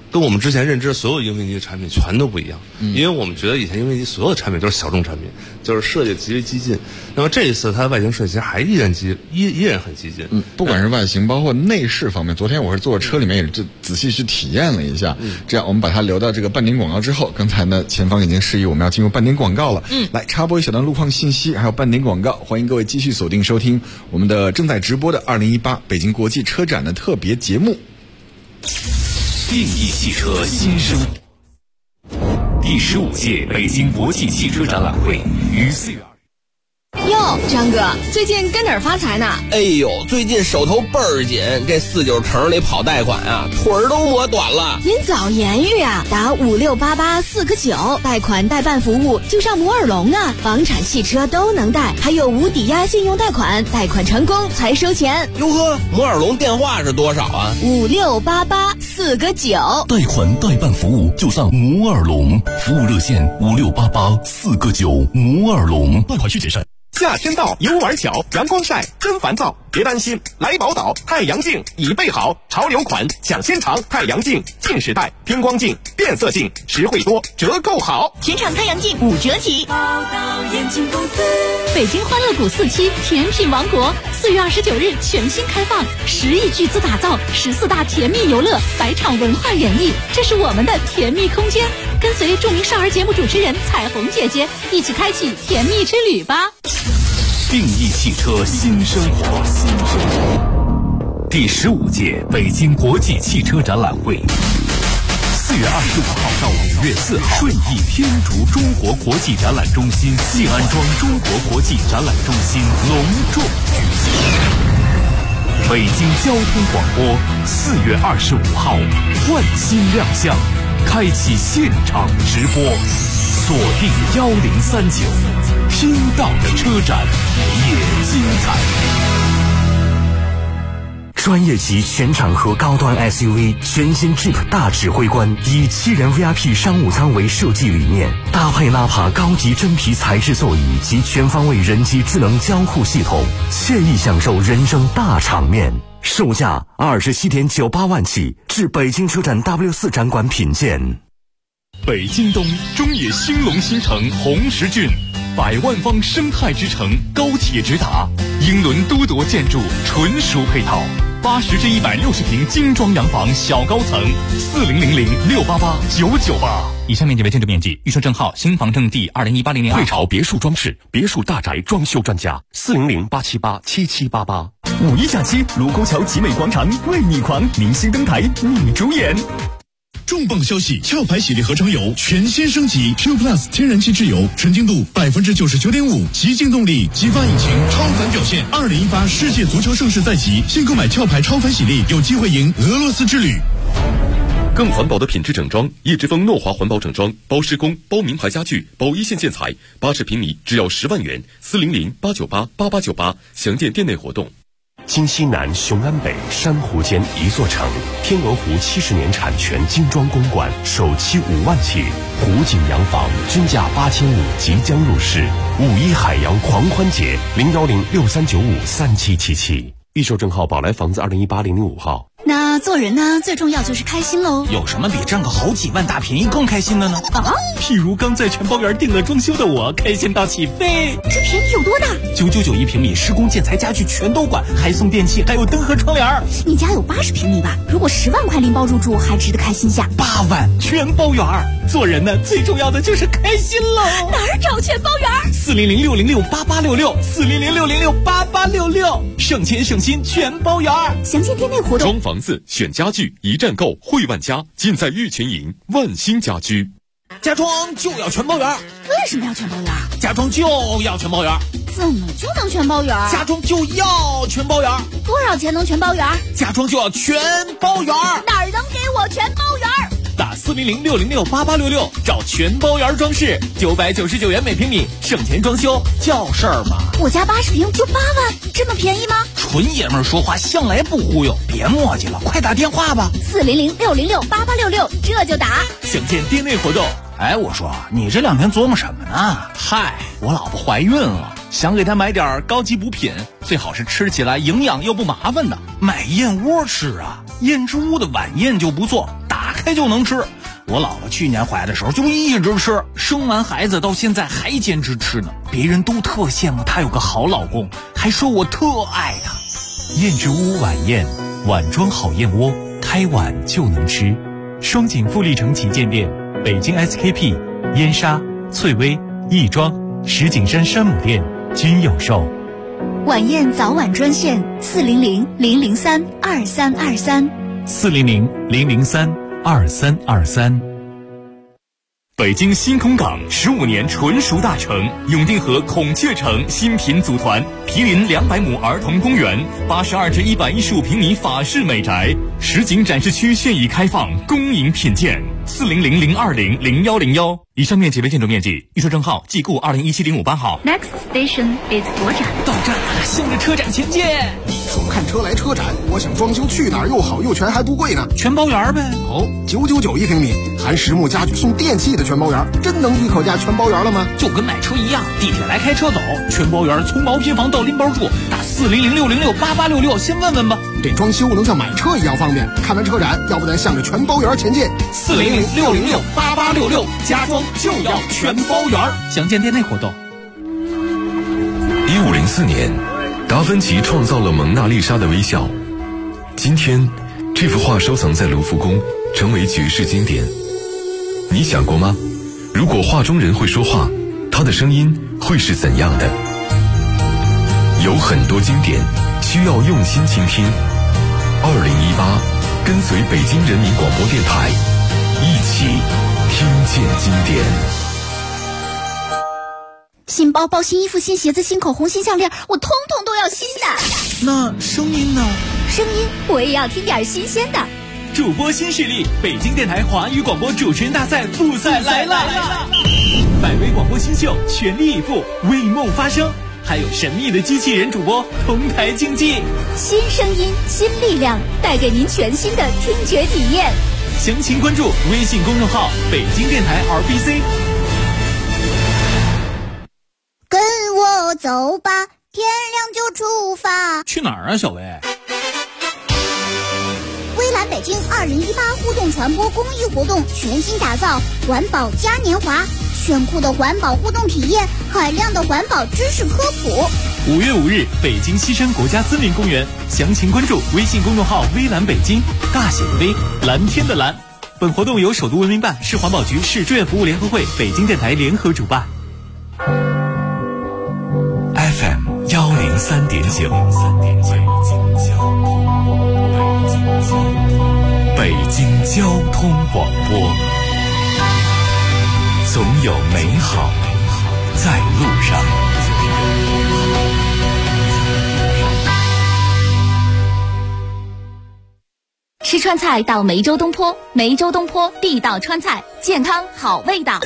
Speaker 12: 跟我们之前认知的所有英飞机的产品全都不一样，因为我们觉得以前英飞机所有的产品都是小众产品，就是设计极为激进。那么这一次它的外形设计还依然很激进，
Speaker 2: 不管是外形包括内饰方面，昨天我是坐车里面也就仔细去体验了一下。这样我们把它留到这个半点广告之后，刚才呢前方已经示意我们要进入半点广告了。来插播一小段路况信息，还有半点广告，欢迎各位继续锁定收听我们的正在直播的2018北京国际车展的特别节目。
Speaker 5: 定义汽车新生活，第15届北京国际汽车展览会于4月
Speaker 13: 哟，张哥，最近跟哪儿发财呢？
Speaker 14: 哎呦，最近手头倍儿紧，这49城里跑贷款啊，腿儿都磨短了。
Speaker 13: 您早言语啊，打5688-4个9，贷款代办服务就上摩尔龙啊，房产、汽车都能贷，还有无抵押信用贷款，贷款成功才收钱。
Speaker 14: 哟呵，摩尔龙电话是多少啊
Speaker 13: ？5688-4个9，
Speaker 5: 贷款代办服务就上摩尔龙，服务热线5688-4个9，摩尔龙，贷款需谨慎。
Speaker 15: 夏天到，游玩巧，阳光晒真烦躁，别担心，来宝岛太阳镜已备好，潮流款抢先尝，太阳镜近视带、偏光镜、变色镜，实惠多，折扣好，
Speaker 16: 全场太阳镜5折起。宝岛眼镜公司，
Speaker 17: 北京欢乐谷4期甜品王国，4月29日全新开放，10亿巨资打造14大甜蜜游乐，100场文化演绎，这是我们的甜蜜空间。跟随著名少儿节目主持人彩虹姐姐一起开启甜蜜之旅吧。
Speaker 5: 定义汽车新生活，第15届北京国际汽车展览会4月25号到5月4号，顺义天竺中国国际展览中心、信安庄中国国际展览中心隆重举行。北京交通广播4月25号换新亮相，开启现场直播，锁定1039，听到的车展也精彩。专业级全场合高端 SUV 全新 Jeep 大指挥官，以7人 VIP 商务舱为设计理念，搭配纳帕高级真皮材质座椅及全方位人机智能交互系统，惬意享受人生大场面。售价27.98万起，至北京车展 W4 展馆品鉴。北京东中野兴隆新城红石郡，100万方生态之城，高铁直达，英伦都铎建筑，纯属配套。80至160平精装洋房小高层，4000-688-998。
Speaker 18: 以上面积为建筑面积，预售证号新房证第2018-02。
Speaker 5: 汇潮别墅装饰，别墅大宅装修专家，400-878-7788。
Speaker 19: 5一假期，卢沟桥集美广场为你狂，明星登台，你主演。
Speaker 20: 重磅消息！壳牌系列合成油全新升级 Q Plus 天然气质油，纯净度99.5%，极净动力，激发引擎，超凡表现。2018世界足球盛世在即，现购买壳牌超凡系列，有机会赢俄罗斯之旅。
Speaker 4: 更环保的品质整装，叶之峰诺华环保整装，包施工，包名牌家具，包一线建材，80平米只要10万元，400-898-8898，详见店内活动。
Speaker 5: 京西南、雄安北、珊瑚间一座城，天鹅湖70年产权精装公馆，首期5万起，湖景洋房均价8500即将入市。5·1海洋狂欢节，010-6395-3777。预售证号宝来房子2018-005号。
Speaker 17: 那做人呢，最重要就是开心喽。
Speaker 18: 有什么比挣个好几万大便宜更开心的呢？
Speaker 17: 啊，
Speaker 18: 譬如刚在全包园订了装修的我，开心到起飞。
Speaker 17: 这便宜有多大
Speaker 18: ？999一平米，施工建材家具全都管，还送电器，还有灯和窗帘。
Speaker 17: 你家有80平米吧？如果10万块拎包入住，还值得开心下。
Speaker 18: 8万全包园。做人呢，最重要的就是开心喽。
Speaker 17: 哪儿找全包园
Speaker 18: ？400-606-8866，400-606-8866，省钱省心全包园。
Speaker 17: 详见店内活动。
Speaker 4: 装房子选家具，一站购汇万家，尽在玉泉营万兴家居。
Speaker 18: 家装就要全包园。
Speaker 17: 为什么要全包园？
Speaker 18: 家装就要全包园。
Speaker 17: 怎么就能全包园？
Speaker 18: 家装就要全包园。
Speaker 17: 多少钱能全包园？
Speaker 18: 家装就要全包园。
Speaker 17: 哪儿能给我全包园？
Speaker 18: 打400-606-8866，找全包园装饰，999元每平米，省钱装修叫事儿嘛。
Speaker 17: 我家80平就8万，这么便宜吗？
Speaker 18: 纯爷们儿说话向来不忽悠，别磨叽了，快打电话吧。
Speaker 17: 400-606-8866，这就打。
Speaker 18: 详见店内活动。哎，我说你这2天琢磨什么呢？嗨，我老婆怀孕了，想给她买点高级补品，最好是吃起来营养又不麻烦的。买燕窝吃啊，燕之屋的晚宴就不错，打开就能吃。我姥姥去年怀的时候就一直吃，生完孩子到现在还坚持吃呢。别人都特羡慕她有个好老公，还说我特爱她。
Speaker 5: 燕之屋晚宴，碗装好燕窝，开碗就能吃。双井富力城旗舰店、北京 SKP、燕莎、翠微、亦庄、石景山山姆店均有售。
Speaker 13: 晚宴早晚专线400-003-2323。
Speaker 5: 400-003-2323。北京新空港15年纯熟大城，永定河孔雀城新品组团，毗邻200亩儿童公园，82至115平米法式美宅，实景展示区现已开放，恭迎品鉴。400-020-0101。以上面积为建筑面积，预售证号即购2017-05-8号。
Speaker 17: Next station is 国展。
Speaker 18: 到站了，向着车展前进。
Speaker 15: 说看车来车展，我想装修去哪儿又好又全还不贵呢？
Speaker 18: 全包圆呗。
Speaker 15: 哦，999一平米，含实木家具送电器的全包圆，真能一口价全包圆了吗？
Speaker 18: 就跟买车一样，地铁来开车走，全包圆从毛坯房到拎包住，打400-606-8866，先问问吧。
Speaker 15: 这装修能像买车一样方便。看完车展，要不咱向着全包圆前进。
Speaker 18: 400-606-8866，家装就要全包圆。详见店内活动。
Speaker 4: 1504年，达芬奇创造了蒙娜丽莎的微笑。今天，这幅画收藏在卢浮宫，成为绝世经典。你想过吗？如果画中人会说话，他的声音会是怎样的？有很多经典需要用心倾听。2018，跟随北京人民广播电台，一起听见经典。
Speaker 13: 新包包、新衣服、新鞋子、新口红、新项链，我通通都要新的。
Speaker 18: 那声音呢？
Speaker 13: 声音我也要听点新鲜的。
Speaker 5: 主播新势力，北京电台华语广播主持人大赛复赛来了！100位广播新秀全力以赴，为梦发声，还有神秘的机器人主播同台竞技。
Speaker 13: 新声音，新力量，带给您全新的听觉体验。
Speaker 5: 详情关注微信公众号北京电台 RBC。
Speaker 13: 跟我走吧，天亮就出发。
Speaker 18: 去哪儿啊，小薇？
Speaker 13: 微蓝北京2018互动传播公益活动全新打造环保嘉年华，炫酷的环保互动体验，海量的环保知识科普。
Speaker 5: 5月5日，北京西山国家森林公园，详情关注微信公众号微蓝北京，大写的微，蓝天的蓝。本活动由首都文明办、市环保局、市志愿服务联合会、北京电台联合主办。FM 103.9，北京交通广播，总有美好在路上。
Speaker 17: 吃川菜到梅州东坡，梅州东坡地道川菜，健康好味道。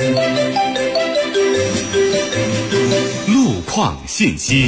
Speaker 5: 路况信息。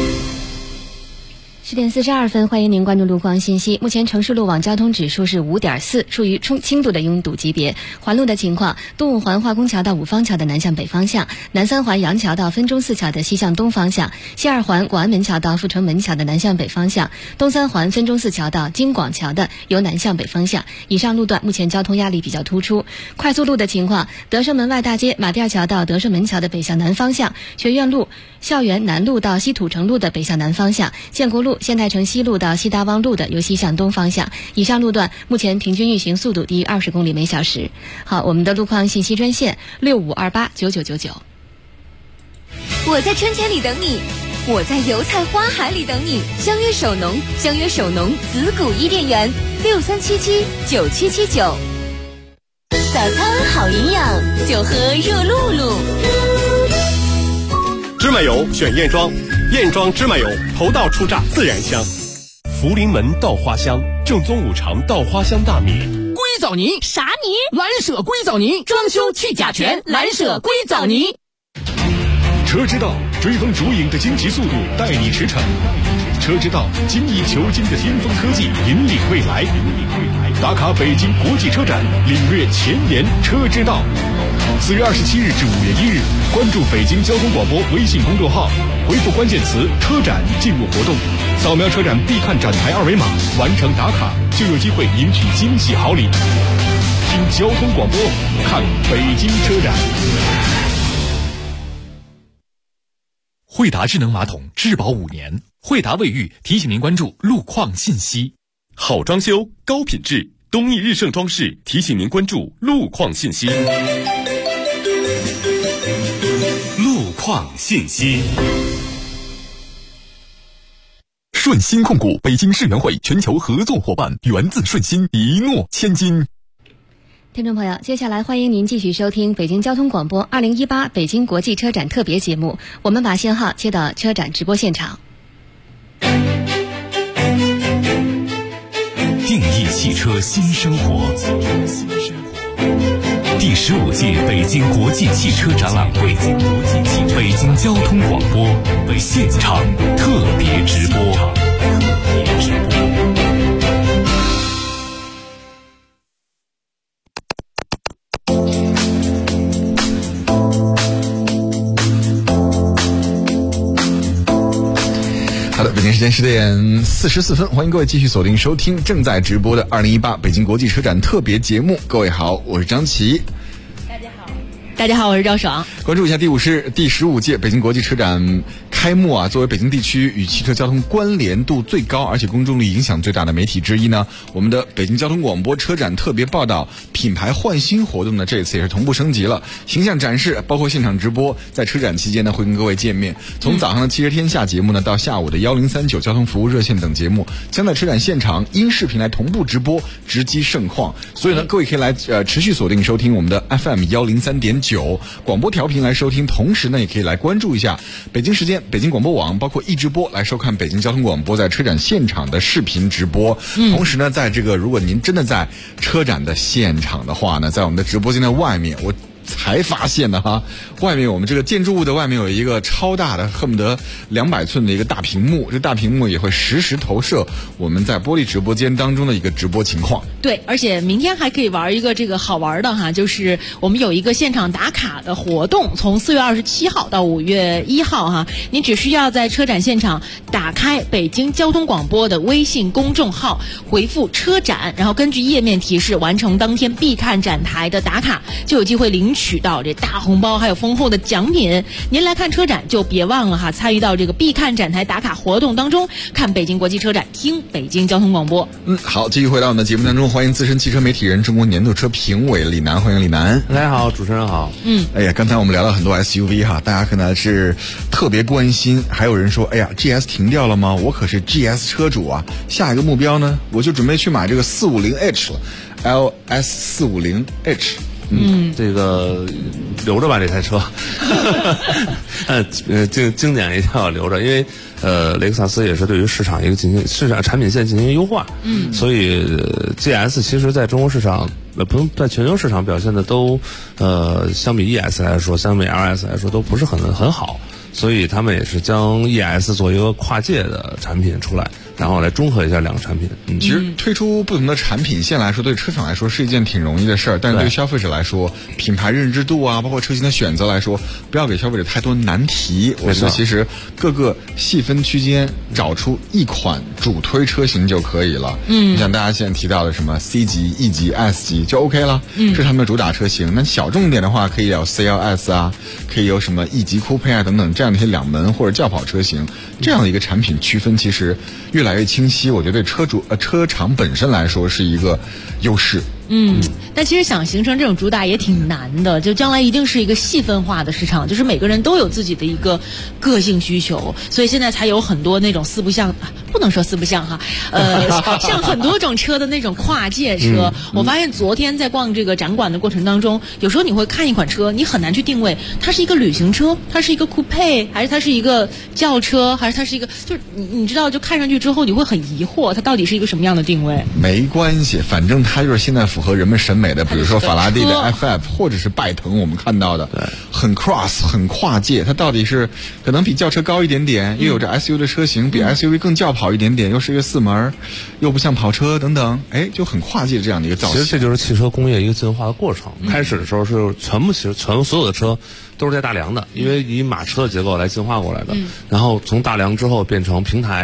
Speaker 6: 10点42分，欢迎您关注路况信息。目前城市路网交通指数是5.4，处于轻度的拥堵级别。环路的情况：东五环化工桥到五方桥的南向北方向，南三环杨桥到分钟寺桥的西向东方向，西二环广安门桥到阜成门桥的南向北方向，东三环分钟寺桥到京广桥的由南向北方向。以上路段目前交通压力比较突出。快速路的情况：德胜门外大街马甸桥到德胜门桥的北向南方向，学院路、校园南路到西土城路的北向南方向，建国路、县太城西路到西大望路的由西向东方向。以上路段目前平均运行速度低于20公里每小时。好，我们的路况信息专线65289999。
Speaker 8: 我在春天里等你，我在油菜花海里等你。相约首农，相约首农子谷伊甸园，63779779。早餐好营养，就喝热露露。
Speaker 15: 芝麻油选燕庄，燕庄芝麻油头道初榨，自然香。福临门稻花香，正宗五常稻花香大米。
Speaker 18: 硅藻泥
Speaker 17: 啥泥？
Speaker 18: 蓝舍硅藻泥，装修去甲醛，蓝舍硅藻泥。
Speaker 20: 车之道追风逐影的惊奇速度，带你驰骋。车之道精益求精的巅峰科技，引领未来。打卡北京国际车展，领略前沿车之道。4月27日至5月1日，关注北京交通广播微信公众号，回复关键词“车展”进入活动，扫描车展必看展台二维码，完成打卡，就有机会赢取惊喜好礼。
Speaker 19: 听交通广播，看北京车展。惠达智能马桶质保5年，惠达卫浴提醒您关注路况信息。
Speaker 4: 好装修，高品质，东义日盛装饰提醒您关注路况信息。
Speaker 5: 路况信息。
Speaker 19: 顺鑫控股北京世园会全球合作伙伴，源自顺鑫，一诺千金。
Speaker 6: 听众朋友，接下来欢迎您继续收听北京交通广播2018北京国际车展特别节目，我们把信号接到车展直播现场。
Speaker 5: 定义汽车新生活，第15届北京国际汽车展览会，北京交通广播现场特别直播。
Speaker 2: 好的，北京时间10点44分，欢迎各位继续锁定收听正在直播的2018北京国际车展特别节目。各位好，我是张琪。
Speaker 10: 大家好，我是赵爽。
Speaker 2: 关注一下第15届北京国际车展开幕啊，作为北京地区与汽车交通关联度最高而且公众力影响最大的媒体之一呢，我们的北京交通广播车展特别报道品牌换新活动呢，这一次也是同步升级了，形象展示包括现场直播，在车展期间呢会跟各位见面。从早上的汽车天下节目呢，到下午的1039交通服务热线等节目，将在车展现场因视频来同步直播，直击盛况。所以呢，各位可以来持续锁定收听我们的 FM 103.9广播调频来收听，同时呢也可以来关注一下北京时间北京广播网，包括易直播来收看北京交通广播在车展现场的视频直播。同时呢，在这个如果您真的在车展的现场的话呢，在我们的直播间的外面，我才发现的哈，外面我们这个建筑物的外面有一个超大的恨不得200寸的一个大屏幕，这大屏幕也会实时投射我们在玻璃直播间当中的一个直播情况。
Speaker 10: 对，而且明天还可以玩一个这个好玩的哈，就是我们有一个现场打卡的活动，从4月27号到5月1号哈，您只需要在车展现场打开北京交通广播的微信公众号，回复车展，然后根据页面提示完成当天必看展台的打卡，就有机会领取到这大红包还有丰厚的奖品。您来看车展就别忘了哈，参与到这个必看展台打卡活动当中，看北京国际车展，听北京交通广播。
Speaker 2: 好，继续回到我们的节目当中，欢迎资深汽车媒体人、中国年度车评委李楠，欢迎李楠。
Speaker 12: 大家好，主持人好。
Speaker 2: 哎呀，刚才我们聊了很多 SUV 哈，大家可能是特别关心，还有人说，哎呀 GS 停掉了吗？我可是 GS 车主啊，下一个目标呢，我就准备去买这个450H 了 ，LS450H。
Speaker 12: 这个留着吧，这台车。经典一定要留着，因为雷克萨斯也是对于市场市场产品线进行优化。所以GS 其实在中国市场不用在全球市场表现的都相比 ES 来说，相比 LS 来说都不是很好，所以他们也是将 ES 做一个跨界的产品出来，然后来中和一下两个产品。
Speaker 2: 其实推出不同的产品线来说，对车厂来说是一件挺容易的事儿，但是对消费者来说，品牌认知度啊，包括车型的选择来说，不要给消费者太多难题。我觉得其实各个细分区间找出一款主推车型就可以了。你像大家现在提到的什么 C 级、E 级、S 级就 OK 了，是他们的主打车型。那小众一点的话，可以有 CLS 啊，可以有什么 E 级 Coupe 啊等等这样的一些两门或者轿跑车型，这样的一个产品区分其实越来越清晰，我觉得对车厂本身来说是一个优势。
Speaker 10: 但其实想形成这种主打也挺难的，就将来一定是一个细分化的市场，就是每个人都有自己的一个个性需求，所以现在才有很多那种四不像，不能说四不像哈，像很多种车的那种跨界车。我发现昨天在逛这个展馆的过程当中，有时候你会看一款车，你很难去定位它是一个旅行车，它是一个酷配，还是它是一个轿车，还是它是一个，就是你知道，就看上去之后你会很疑惑，它到底是一个什么样的定位。
Speaker 2: 没关系，反正它就是现在符合人们审美的，比如说法拉第的 FF 或者是拜腾，我们看到的很 cross 很跨界，它到底是可能比轿车高一点点，又有着 SUV 的车型，比 SUV 更轿跑一点点，又是一个4门，又不像跑车等等，哎，就很跨界这样的一个造型。
Speaker 12: 其实这就是汽车工业一个进化的过程。开始的时候是所有的车都是在大梁的，因为以马车的结构来进化过来的。然后从大梁之后变成平台，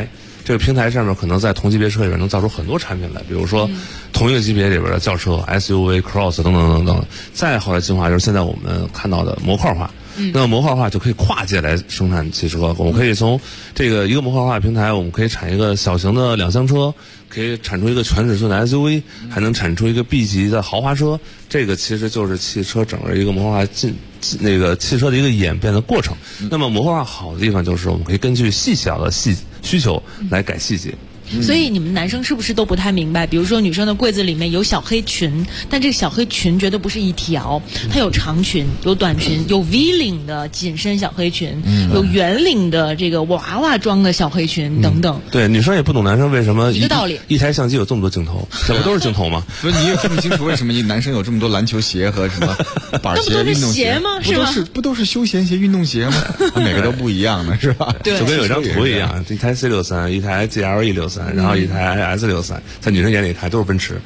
Speaker 12: 这个平台上面可能在同级别车里边能造出很多产品来，比如说同一个级别里边的轿车、SUV、Cross 等等等等。再后来进化就是现在我们看到的模块化。那么模块化就可以跨界来生产汽车，我们可以从这个一个模块化平台，我们可以产一个小型的两厢车，可以产出一个全尺寸的 SUV， 还能产出一个 B 级的豪华车。这个其实就是汽车整个一个模块化那个汽车的一个演变的过程。那么模块化好的地方就是我们可以根据细小的需求来改细节。
Speaker 10: 所以你们男生是不是都不太明白？比如说女生的柜子里面有小黑裙，但这个小黑裙绝对不是一条，它有长裙、有短裙、有 V 领的紧身小黑裙，有圆领的这个娃娃装的小黑裙等等。
Speaker 12: 对，女生也不懂男生为什么
Speaker 10: 一个道理，
Speaker 12: 一台相机有这么多镜头，这不都是镜头吗？
Speaker 2: 所以你也分不清楚为什么男生有这么多篮球鞋和什么板鞋、运动鞋
Speaker 10: 吗？是吧？
Speaker 2: 不都是休闲鞋、运动鞋吗？每个都不一样的，是吧？
Speaker 12: 对，就跟有一张图一样，一台 C63，一台 GLE63，然后一台S63，在女生眼里一台都是奔驰。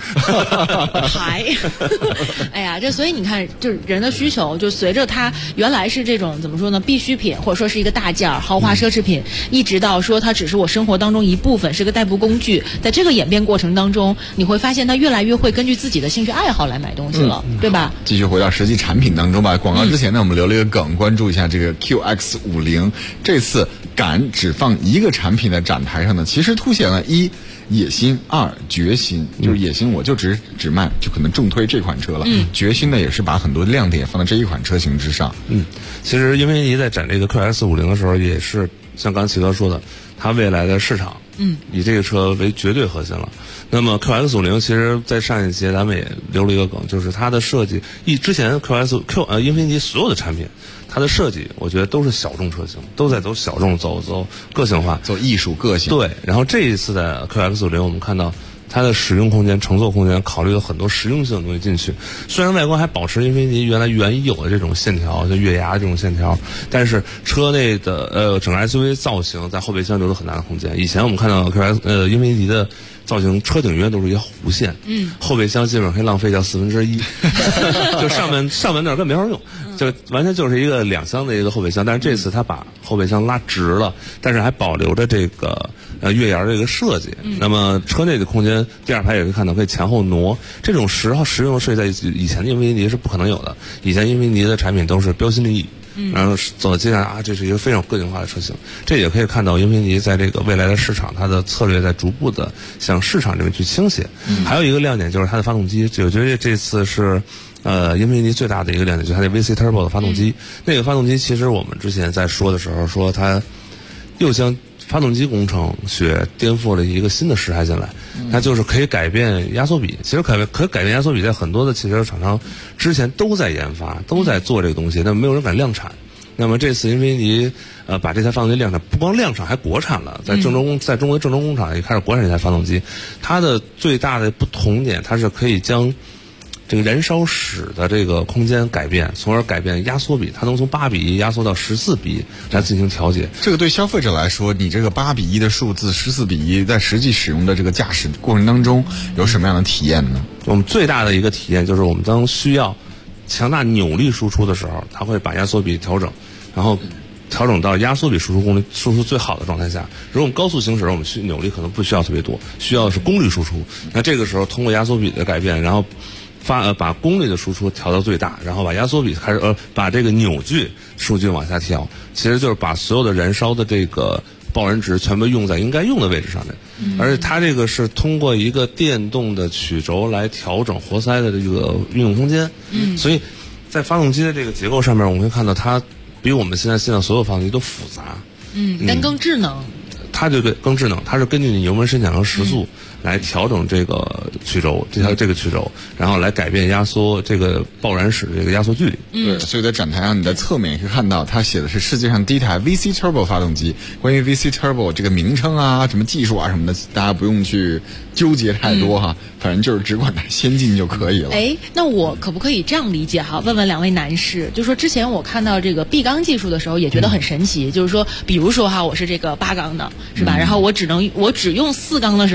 Speaker 10: 哎呀，这所以你看，就是人的需求，就随着它原来是这种怎么说呢，必需品或者说是一个大件儿豪华奢侈品，一直到说它只是我生活当中一部分，是个代步工具。在这个演变过程当中，你会发现它越来越会根据自己的兴趣爱好来买东西了，对吧？
Speaker 2: 继续回到实际产品当中吧。广告之前呢，我们留了一个梗，关注一下这个 QX50，这次敢只放一个产品的展台上呢，其实凸显了一野心，二决心。就是野心我就只卖，就可能重推这款车了。决心呢也是把很多亮点放在这一款车型之上。
Speaker 12: 其实因为你在展这个 QX50 的时候，也是像刚才齐哥说的，它未来的市场以这个车为绝对核心了。那么 QX50 其实在上一节咱们也留了一个梗，就是它的设计之前英菲尼迪所有的产品，它的设计我觉得都是小众车型，都在走小众，走个性化，
Speaker 2: 走艺术个性。
Speaker 12: 对，然后这一次的 QX50 我们看到它的使用空间、乘坐空间考虑了很多实用性的东西进去。虽然外观还保持英菲尼迪原有的这种线条，就月牙这种线条，但是车内的整个 SUV 造型在后备箱留了很大的空间。以前我们看到英菲尼迪的造型，车顶永远都是一条弧线，后备箱基本上可以浪费掉1/4，就上半段根本没法用，就完全就是一个两厢的一个后备箱。但是这次它把后备箱拉直了，但是还保留着这个月牙这个设计。那么车内的空间，第二排也可以看到可以前后挪，这种实用的设计在以前的英菲尼迪是不可能有的。以前英菲尼迪的产品都是标新立异。然后走到接下来这是一个非常个性化的车型。这也可以看到英菲尼迪在这个未来的市场，它的策略在逐步的向市场这边去倾斜。还有一个亮点就是它的发动机，我觉得这次是英菲尼迪最大的一个亮点，就是它的 VC Turbo 的发动机。那个发动机其实我们之前在说的时候说它又将发动机工程学颠覆了一个新的时代进来，它就是可以改变压缩比。其实可改变压缩比在很多的汽车厂商之前都在研发，都在做这个东西，但没有人敢量产。那么这次英菲尼迪把这台发动机量产，不光量产还国产了，在中国郑州工厂也开始国产这台发动机。它的最大的不同点，它是可以将这个燃烧室的这个空间改变，从而改变压缩比，它能从8:1压缩到14:1来进行调节。
Speaker 2: 这个对消费者来说，你这个8:1的数字14:1，在实际使用的这个驾驶过程当中有什么样的体验呢？
Speaker 12: 我们最大的一个体验就是我们当需要强大扭力输出的时候，它会把压缩比调整，然后调整到压缩比输出最好的状态下。如果我们高速行驶，我们扭力可能不需要特别多，需要的是功率输出。那这个时候通过压缩比的改变，然后把功率的输出调到最大，然后把压缩比开始把这个扭矩数据往下调，其实就是把所有的燃烧的这个爆燃值全部用在应该用的位置上面。而且它这个是通过一个电动的曲轴来调整活塞的这个运动空间。所以在发动机的这个结构上面，我们会看到它比我们现在所有发动机都复杂。
Speaker 10: 但更智能。
Speaker 12: 它就更智能，它是根据你油门深浅和时速来调整这个曲轴，这个曲轴，然后来改变压缩这个爆燃室这个压缩距离。
Speaker 2: 对，所以在展台上你在侧面也可以看到，它写的是世界上第一台 VC Turbo 发动机。关于 VC Turbo 这个名称啊、什么技术啊什么的，大家不用去纠结太多哈，反正就是只管它先进就可以了。
Speaker 10: 那我可不可以这样理解哈？问问两位男士，就是说之前我看到这个闭缸技术的时候，也觉得很神奇。就是说，比如说哈，我是这个8缸的，是吧？然后我只用4缸的时候，那我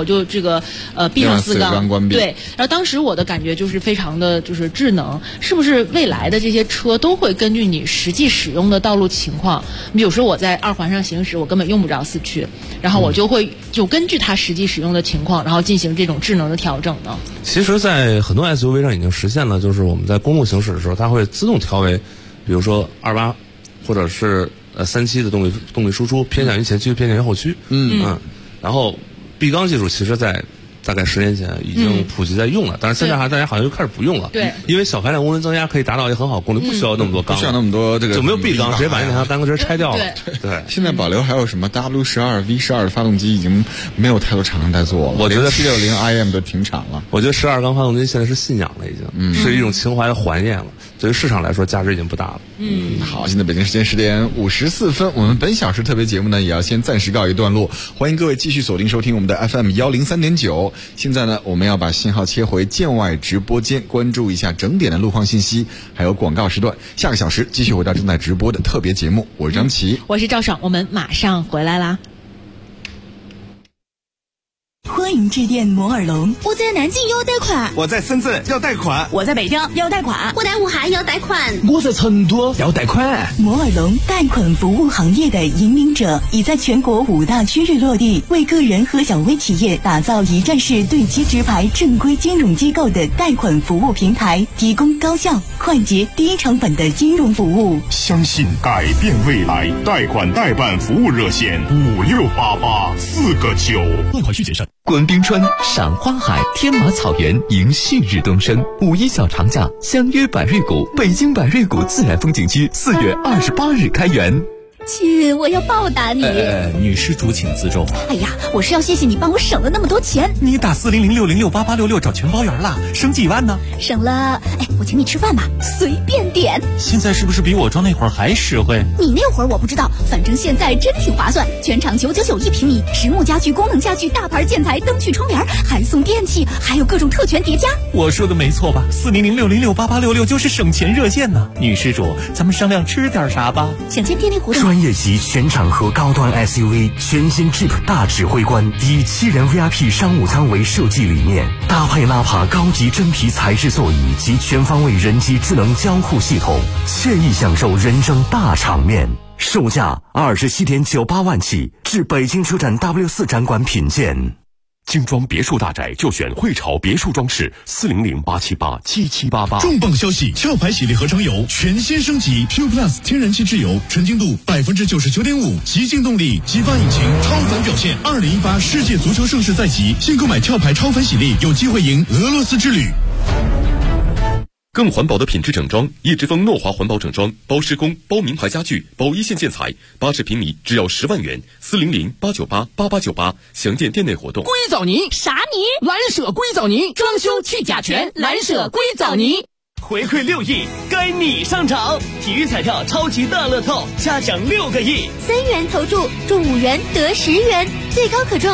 Speaker 10: 就这个闭上4缸
Speaker 2: 关闭。
Speaker 10: 对，然后当时我的感觉就是非常的就是智能，是不是未来的这些车都会根据你实际使用的道路情况，比如说我在2环上行驶，我根本用不着4驱，然后我就会根据它实际使用的情况，然后进行这种智能的调整呢？
Speaker 12: 其实，在很多 SUV 上已经实现了，就是我们在公路行驶的时候，它会自动调为，比如说28或者是37的动力输出，偏向于前驱，偏向于后驱。然后闭缸技术其实在大概10年前已经普及在用了，但是现在大家好像又开始不用了。
Speaker 10: 对，
Speaker 12: 因为小排量涡轮增压可以达到一个很好功率，不需要那么多缸，
Speaker 2: 不需要那么多这个
Speaker 12: 就没有闭缸，直接把那两条单根直接拆掉了。对，
Speaker 2: 现在保留还有什么 W12、V12 的发动机已经没有太多厂商在做了。我觉得 P60 IM 都停产了。
Speaker 12: 我觉得12缸发动机现在是信仰了，已经是一种情怀的怀念了。对于市场来说，价值已经不大了。
Speaker 2: 好，现在北京时间10点54分，我们本小时特别节目呢，也要先暂时告一段落。欢迎各位继续锁定收听我们的 FM 103.9。现在呢，我们要把信号切回建外直播间，关注一下整点的路况信息，还有广告时段。下个小时继续回到正在直播的特别节目，我是张琪，
Speaker 10: 我是赵爽，我们马上回来啦。
Speaker 16: 欢迎致电摩尔龙，
Speaker 13: 我在南京要贷款，
Speaker 15: 我在深圳要贷款，
Speaker 16: 我在北京要贷款，
Speaker 13: 我在武汉要贷款，
Speaker 18: 我在成都要贷款。
Speaker 16: 摩尔龙贷款服务行业的引领者，已在全国5大区域落地，为个人和小微企业打造一站式对接直排正规金融机构的贷款服务平台，提供高效、快捷、低成本的金融服务。
Speaker 20: 相信改变未来，贷款代办服务热线568849，
Speaker 5: 贷款需谨慎。观冰川、赏花海、天马草原，迎旭日东升。5·1小长假，相约百瑞谷，北京百瑞谷自然风景区4月28日开园。
Speaker 13: 亲，我要报答你。
Speaker 18: 女施主请自重。
Speaker 13: 哎呀，我是要谢谢你帮我省了那么多钱。
Speaker 18: 你打400606866找全包圆了，省几万呢？
Speaker 13: 省了，我请你吃饭吧，随便点。
Speaker 18: 现在是不是比我装那会儿还实惠？
Speaker 13: 你那会儿我不知道，反正现在真挺划算，全场999一平米，实木家具、功能家具、大牌建材、灯具、窗帘，还送电器，还有各种特权叠加。
Speaker 18: 我说的没错吧？400606866就是省钱热线呢。女施主，咱们商量吃点啥吧？
Speaker 13: 想见电力活动。
Speaker 5: 专业级全场合高端 SUV 全新 Jeep 大指挥官，以7人 VIP 商务舱为设计理念，搭配纳帕高级真皮材质座椅及全方位人机智能交互系统，惬意享受人生大场面。售价27.98万起，至北京车展 W4 展馆品鉴。
Speaker 20: 精装别墅大宅就选汇潮别墅装饰，400-878-7788。重磅消息！壳牌洗涤合成油全新升级 Q Plus 天然气质油，纯净度99.5%，极净动力，激发引擎，超凡表现。2018世界足球盛世在即，现购买壳牌超凡洗涤，有机会赢俄罗斯之旅。
Speaker 4: 更环保的品质整装，叶之峰诺华环保整装，包施工，包名牌家具，包一线建材，80平米只要10万元，400-898-8898，详见店内活动。
Speaker 18: 硅藻泥
Speaker 13: 啥泥？
Speaker 18: 蓝舍硅藻泥，装修去甲醛，蓝舍硅藻泥。
Speaker 21: 回馈6亿，该你上场！体育彩票超级大乐透，加奖6个亿
Speaker 8: ，3元投注，中5元得10元，最高可中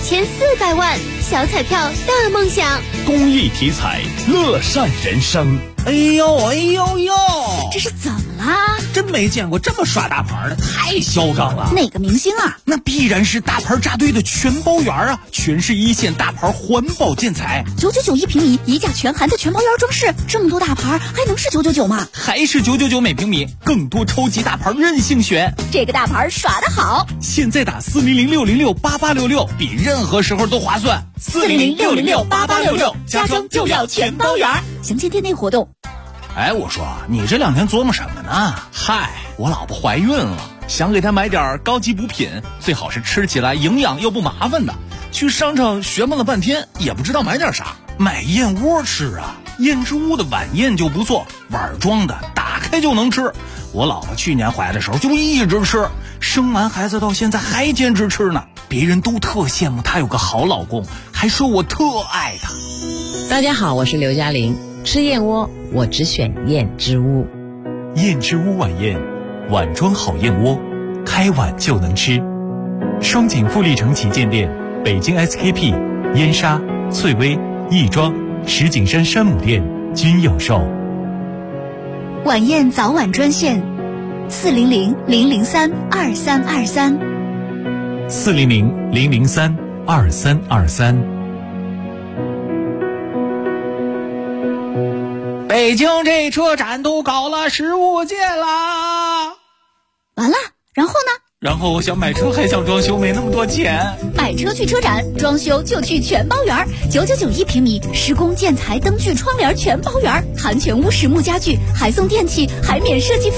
Speaker 8: 2400万。小彩票大梦想，
Speaker 21: 公益体彩，乐善人生。
Speaker 18: 哎呦哎呦呦，
Speaker 13: 这是怎么啦？
Speaker 18: 真没见过这么耍大牌的，太嚣张了。
Speaker 13: 哪个明星啊？
Speaker 18: 那必然是大牌扎堆的全包圆啊，全是一线大牌环保建材
Speaker 13: ，999一平米，一价全含的全包圆装饰，这么多大牌还能是999吗？
Speaker 18: 还是999每平米，更多超级大牌任性选。
Speaker 13: 这个大牌耍得好，
Speaker 18: 现在打400-606-8866，比任何时候都划算。
Speaker 21: 400-606-8866，家装就要全包圆。
Speaker 13: 详见店内活动。
Speaker 18: 我说你这2天琢磨什么呢？嗨，我老婆怀孕了，想给她买点高级补品，最好是吃起来营养又不麻烦的。去商场学问了半天，也不知道买点啥，买燕窝吃啊。燕之屋的晚宴就不错，碗装的，打开就能吃。我老婆去年怀的时候就一直吃，生完孩子到现在还坚持吃呢。别人都特羡慕她有个好老公，还说我特爱她。
Speaker 22: 大家好，我是刘嘉玲。吃燕窝，我只选燕之屋。
Speaker 18: 燕之屋晚宴，碗装好燕窝，开碗就能吃。双井富力城旗舰店、北京 SKP、燕莎、翠微、亦庄、石景山山姆店均有售。
Speaker 13: 晚宴早晚专线：400-003-2323。
Speaker 18: 400-003-2323。
Speaker 5: 2323。
Speaker 18: 北京这车展都搞了15届啦！
Speaker 17: 完了，然后呢？
Speaker 18: 然后我想买车还想装修，没那么多钱。
Speaker 17: 买车去车展，装修就去全包园，9991平米，施工建材、灯具、窗帘全包园，含全屋实木家具，还送电器，还免设计。